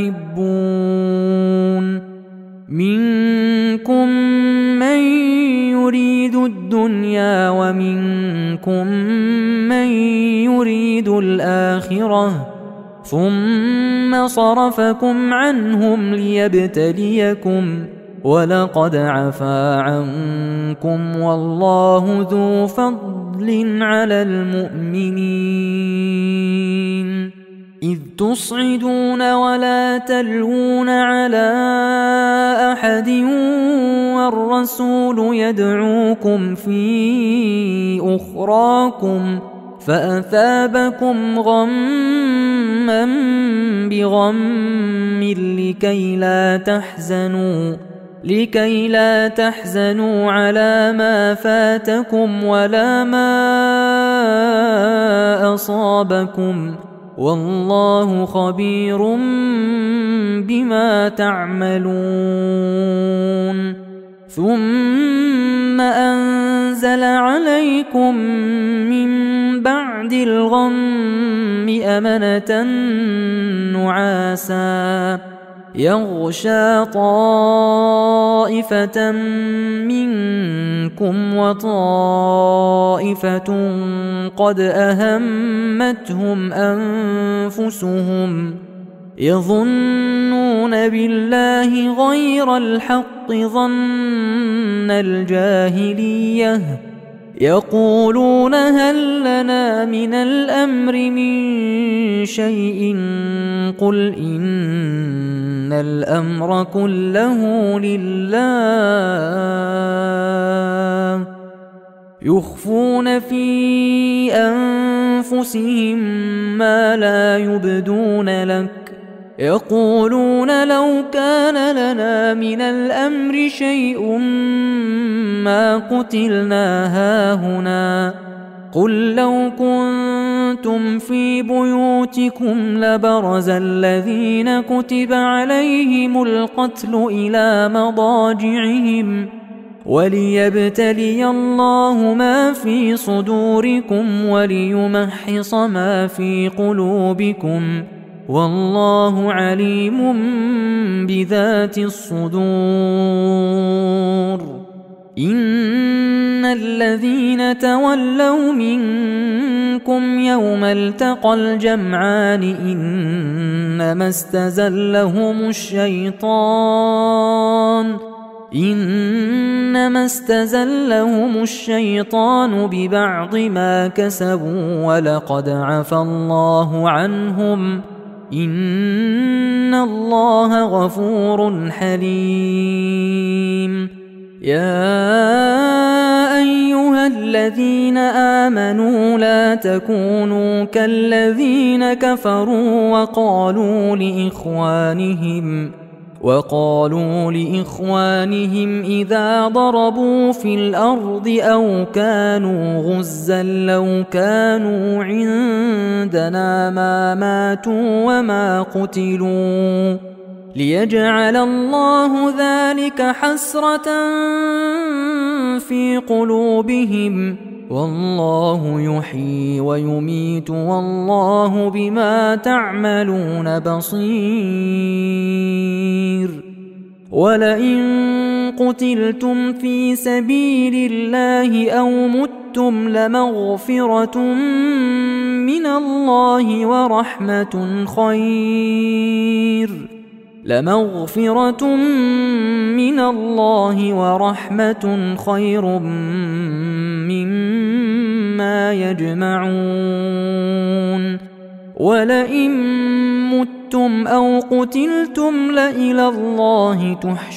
تحبون منكم من يريد الدنيا ومنكم من يريد الآخرة ثم صرفكم عنهم ليبتليكم ولقد عفا عنكم والله ذو فضل على المؤمنين. إذ تصعدون ولا تلوون على أحد والرسول يدعوكم في أخراكم فأثابكم غما بغم لكي لا تحزنوا على ما فاتكم ولا ما أصابكم والله خبير بما تعملون. ثم أنزل عليكم من بعد الغم أمنة نعاسا يغشى طائفة منكم وطائفة قد أهمتهم أنفسهم يظنون بالله غير الحق ظن الجاهلية يقولون هل لنا من الأمر من شيء قل إن الأمر كله لله يخفون في أنفسهم ما لا يبدون لك يقولون لو كان لنا من الأمر شيء ما قتلنا هاهنا قل لو كنتم في بيوتكم لبرز الذين كتب عليهم القتل إلى مضاجعهم وليبتلي الله ما في صدوركم وليمحص ما في قلوبكم والله عليم بذات الصدور. إن الذين تولوا منكم يوم التقى الجمعان إنما استزلهم الشيطان ببعض ما كسبوا ولقد عفا الله عنهم إن الله غفور حليم. يا أيها الذين آمنوا لا تكونوا كالذين كفروا وقالوا لإخوانهم إذا ضربوا في الأرض أو كانوا غزا لو كانوا عندنا ما ماتوا وما قتلوا ليجعل الله ذلك حسرة في قلوبهم والله يحيي ويميت والله بما تعملون بصير. ولئن قتلتم في سبيل الله أو متم لمغفرة من الله ورحمة خير مما يجمعون. ولئن متم أو قتلتم لإلى الله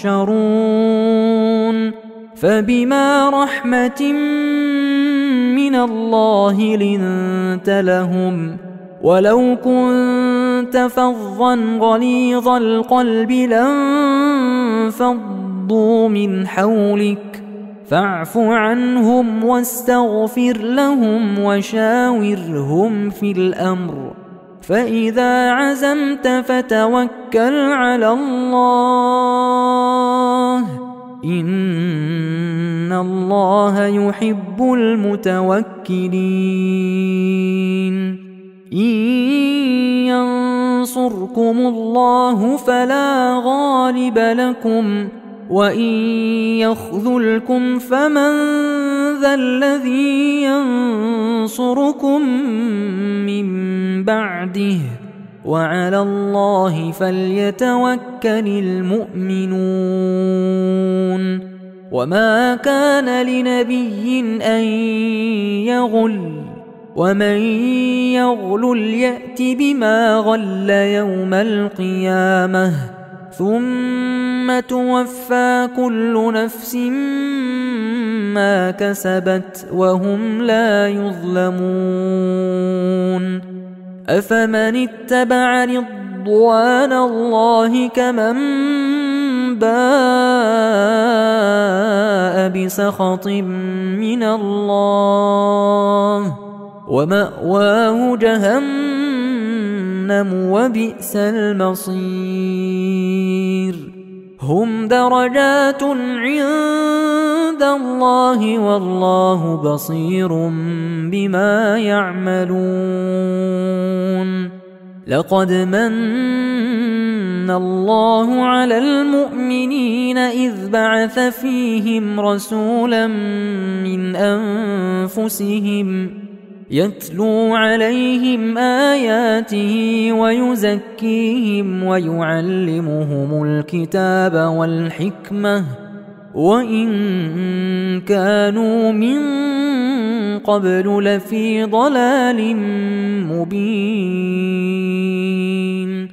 تحشرون. فبما رحمة من الله لنت لهم ولو كنت فظا غليظ القلب لانفضوا من حولك فاعف عنهم واستغفر لهم وشاورهم في الأمر فإذا عزمت فتوكل على الله إن الله يحب المتوكلين. إن ينصركم الله فلا غالب لكم وإن يخذلكم فمن ذا الذي ينصركم من بعده وعلى الله فليتوكل المؤمنون. وما كان لنبي أن يغل ومن يغلل يأت بما غل يوم القيامة ثم توفى كل نفس ما كسبت وهم لا يظلمون. أفمن اتبع رضوان الله كمن باء بسخط من الله ومأواه جهنم وبئس المصير. هم درجات عند الله والله بصير بما يعملون. لقد من الله على المؤمنين إذ بعث فيهم رسولا من أنفسهم يتلو عليهم آياته ويزكيهم ويعلمهم الكتاب والحكمة وإن كانوا من قبل لفي ضلال مبين.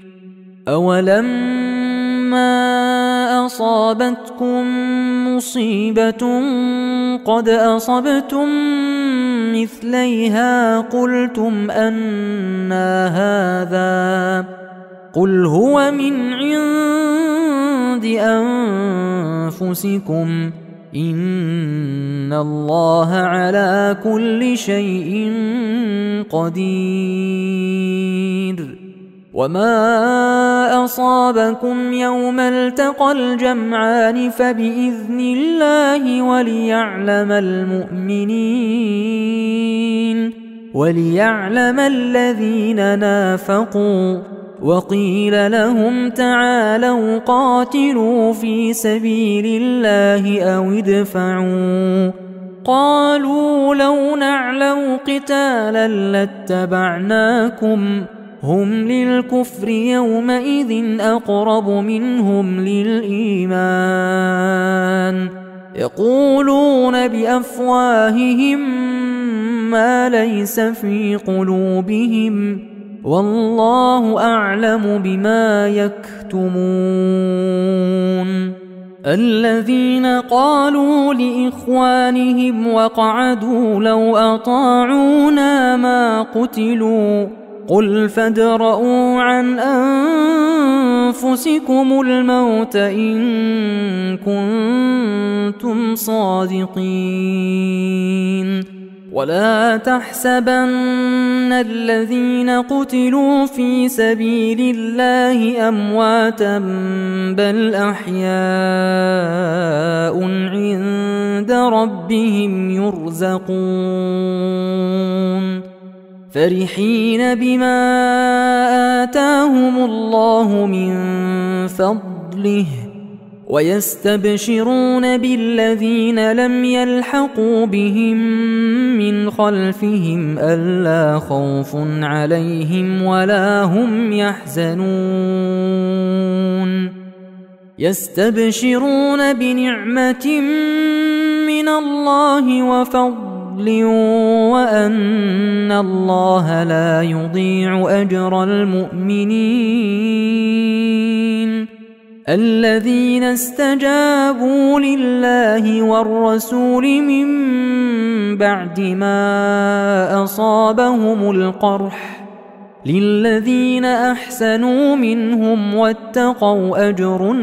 أولما أصابتكم مصيبة قد أصبتم مثليها قلتم أنى هذا قل هو من عند أنفسكم إن الله على كل شيء قدير. وما أصابكم يوم التقى الجمعان فبإذن الله وليعلم الذين نافقوا وقيل لهم تعالوا قاتلوا في سبيل الله أو ادفعوا قالوا لو نعلم قتالا لاتبعناكم هم للكفر يومئذ أقرب منهم للإيمان يقولون بأفواههم ما ليس في قلوبهم والله أعلم بما يكتمون. الذين قالوا لإخوانهم وقعدوا لو أطاعونا ما قتلوا قل فادرءوا عن أنفسكم الموت إن كنتم صادقين ولا تحسبن الذين قتلوا في سبيل الله أمواتا بل أحياء عند ربهم يرزقون فرحين بما آتاهم الله من فضله ويستبشرون بالذين لم يلحقوا بهم من خلفهم ألا خوف عليهم ولا هم يحزنون يستبشرون بنعمة من الله وفضل وأن الله لا يضيع أجر المؤمنين الذين استجابوا لله والرسول من بعد ما أصابهم القرح للذين أحسنوا منهم واتقوا أجر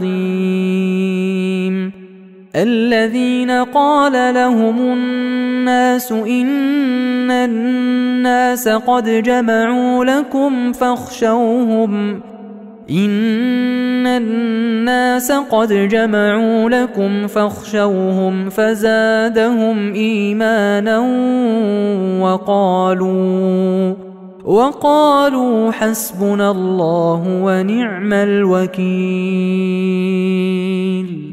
عظيم الذين قال لهم الناس إن الناس قد جمعوا لكم فاخشوهم فزادهم إيمانا وقالوا حسبنا الله ونعم الوكيل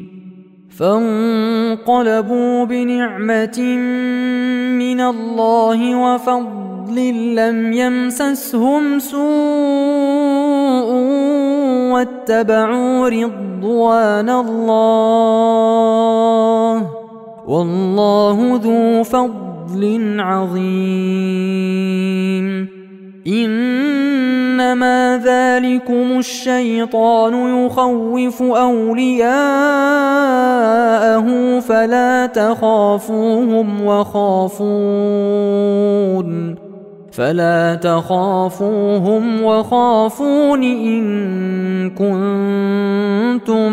فانقلبوا بنعمة من الله وفضل لم يمسسهم سوء واتبعوا رضوان الله والله ذو فضل عظيم إنما ذلكم الشيطان يخوف أولياءه فلا تخافوهم وخافون إن كنتم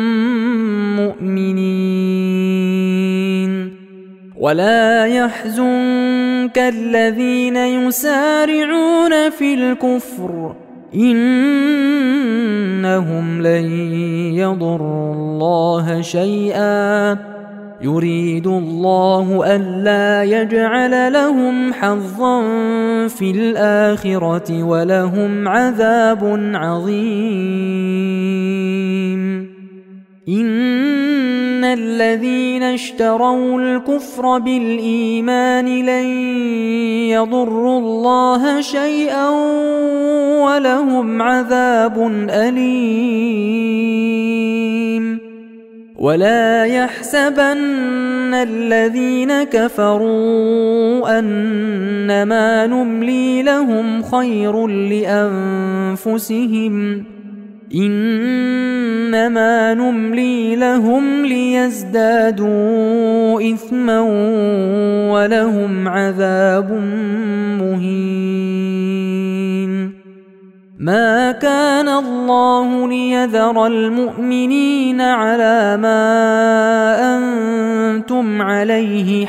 مؤمنين ولا يحزنك الذين يسارعون في الكفر إنهم لن يضروا الله شيئا يريد الله ألا يجعل لهم حظا في الآخرة ولهم عذاب عظيم إن الذين اشتروا الكفر بالإيمان لن يضروا الله شيئا ولهم عذاب أليم ولا يحسبن الذين كفروا أنما نملي لهم خير لأنفسهم إنما نملي لهم ليزدادوا إثما ولهم عذاب مهين ما كان الله ليذر المؤمنين على ما أنتم عليه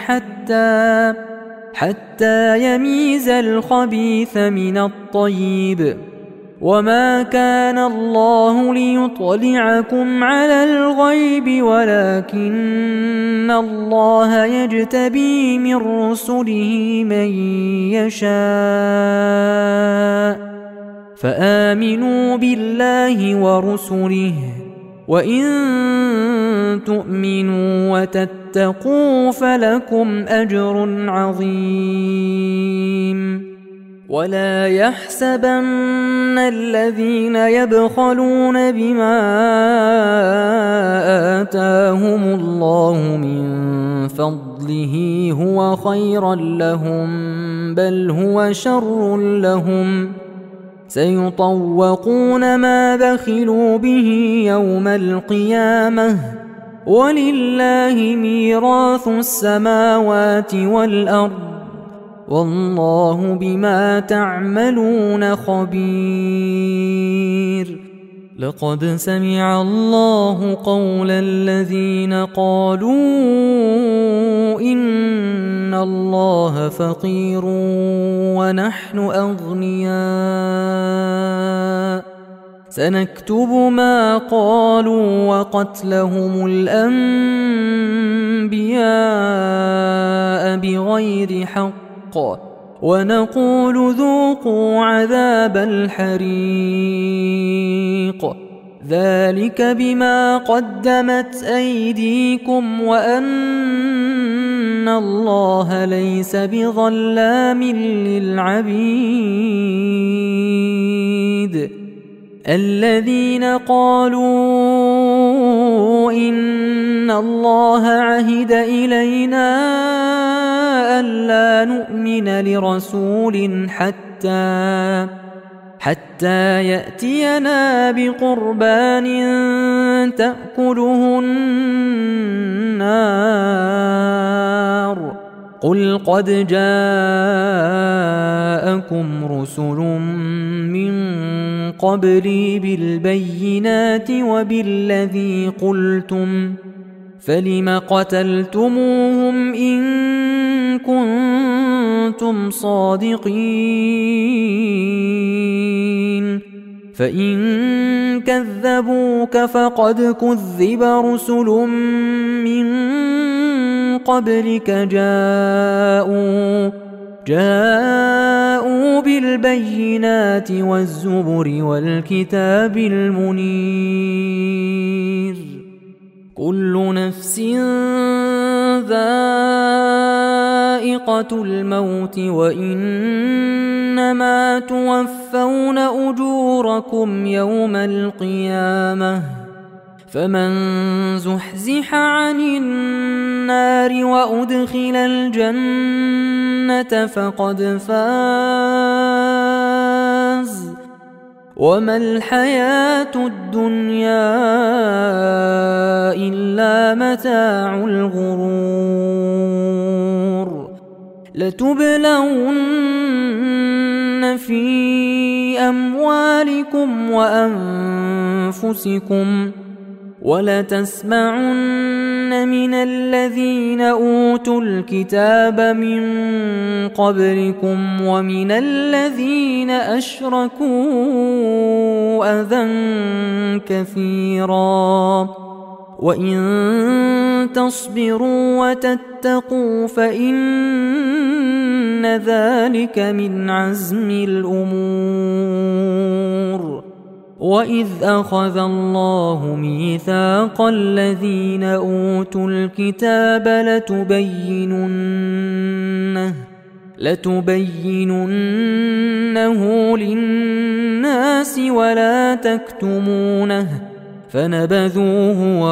حتى يميز الخبيث من الطيب وما كان الله ليطلعكم على الغيب ولكن الله يجتبي من رسله من يشاء فآمنوا بالله ورسله وإن تؤمنوا وتتقوا فلكم أجر عظيم ولا يحسبن الذين يبخلون بما آتاهم الله من فضله هو خيرا لهم بل هو شر لهم سيطوقون ما بخلوا به يوم القيامة ولله ميراث السماوات والأرض والله بما تعملون خبير. لقد سمع الله قول الذين قالوا إن الله فقير ونحن أغنياء سنكتب ما قالوا وقتلهم الأنبياء بغير حق ونقول ذوقوا عذاب الحريق ذلك بما قدمت أيديكم وأن الله ليس بظلام للعبيد. الذين قالوا إن الله عهد إلينا ألا نؤمن لرسول حتى يأتينا بقربان تأكله النار قل قد جاءكم رسل من قبلي بالبينات وبالذي قلتم فلم قتلتموهم إن كنتم صادقين فإن كذبوك فقد كذب رسل من قبلك جاءوا بالبينات والزبر والكتاب المنير. كل نفس ذائقة الموت وإنما توفون أجوركم يوم القيامة فمن زحزح عن النار وأدخل الجنة فقد فاز وما الحياة الدنيا إلا متاع الغرور. لتبلون في أموالكم وأنفسكم ولتسمعن من الذين أوتوا الكتاب من قبلكم ومن الذين أشركوا أذى كثيرا وإن تصبروا وتتقوا فإن ذلك من عزم الأمور. وإذ أخذ الله ميثاق الذين أوتوا الكتاب لتبيننه للناس ولا تكتمونه فنبذوه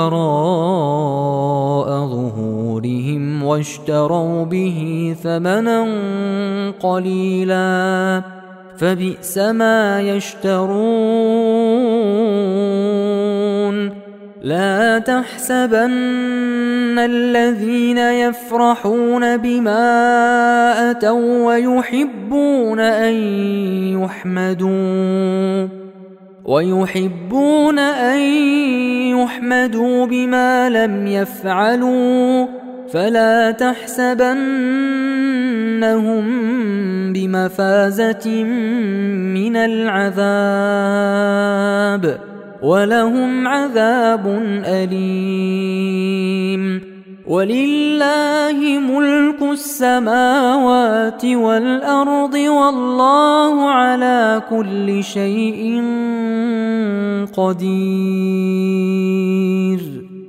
وراء ظهورهم واشتروا به ثمنا قليلا فبئس ما يشترون. لا تحسبن الذين يفرحون بما أتوا ويحبون أن يحمدوا بما لم يفعلوا فلا تحسبنهم بمفازة من العذاب ولهم عذاب أليم. ولله ملك السماوات والأرض والله على كل شيء قدير.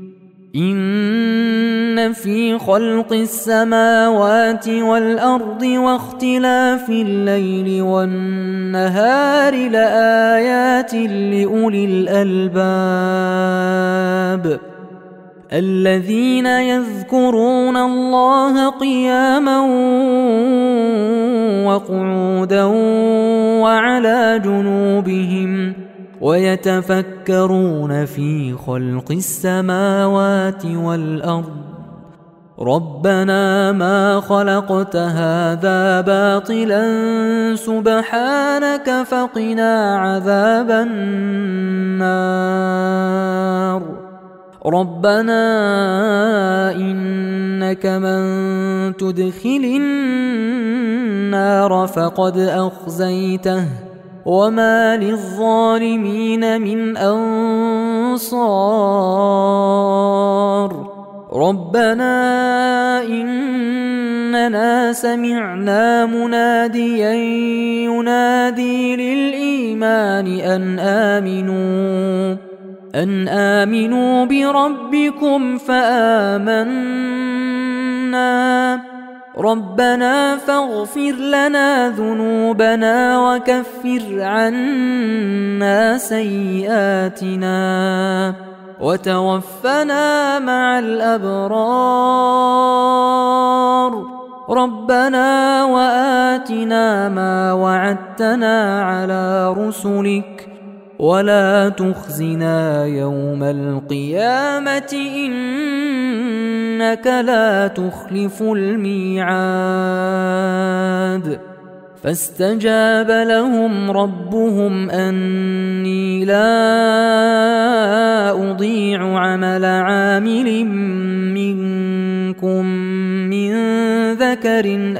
إن في خلق السماوات والأرض واختلاف الليل والنهار لآيات لأولي الألباب الذين يذكرون الله قياما وقعودا وعلى جنوبهم ويتفكرون في خلق السماوات والأرض ربنا ما خلقت هذا باطلا سبحانك فقنا عذاب النار ربنا إنك من تدخل النار فقد أخزيته وما للظالمين من أنصار ربنا إننا سمعنا مناديا ينادي للإيمان أن آمنوا بربكم فآمنا ربنا فاغفر لنا ذنوبنا وكفر عنا سيئاتنا وتوفنا مع الأبرار ربنا وآتنا ما وعدتنا على رسلك ولا تخزنا يوم القيامة إنك لا تخلف الميعاد فاستجاب لهم ربهم أني لا أضيع عمل عامل منكم من ذكر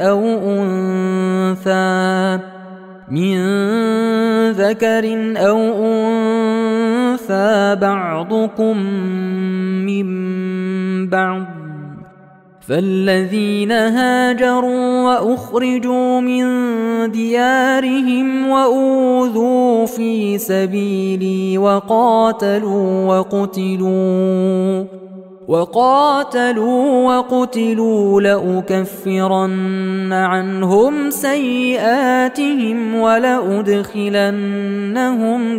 أو أنثى بعضكم من بعض فالذين هاجروا وأخرجوا من ديارهم وأوذوا في سبيلي وقاتلوا وقتلوا لأكفرن عنهم سيئاتهم ولأدخلنهم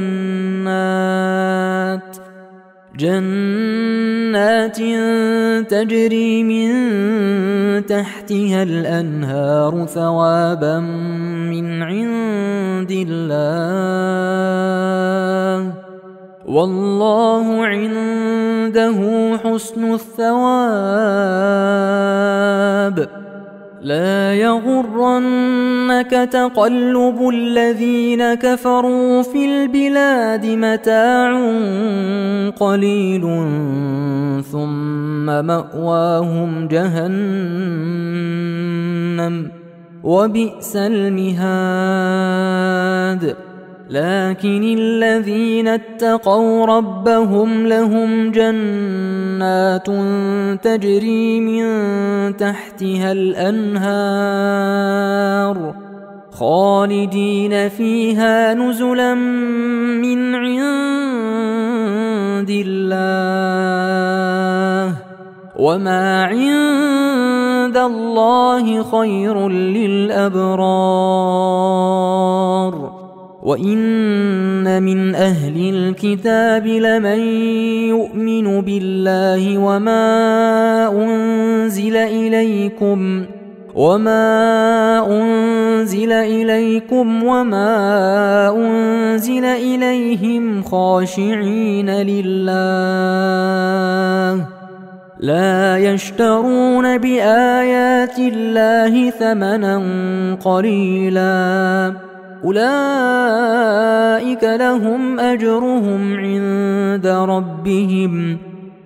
جنات تجري من تحتها الأنهار ثوابا من عند الله والله عنده حسن الثواب لا يغرنك تقلب الذين كفروا في البلاد متاع قليل ثم مأواهم جهنم وبئس المهاد لكن الذين اتقوا ربهم لهم جنات تجري من تحتها الأنهار خالدين فيها نزلا من عند الله وما عند الله خير للأبرار وإن من أهل الكتاب لمن يؤمن بالله وما أنزل إليكم وما أنزل إليهم خاشعين لله لا يشترون بآيات الله ثمنا قليلا أولئك لهم أجرهم عند ربهم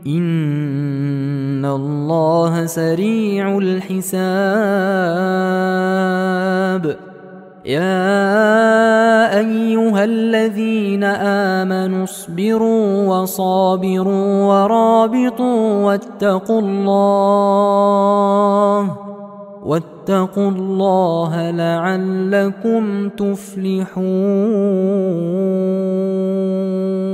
إن الله سريع الحساب يا أيها الذين آمنوا اصبروا وصابروا ورابطوا واتقوا الله لعلكم تفلحون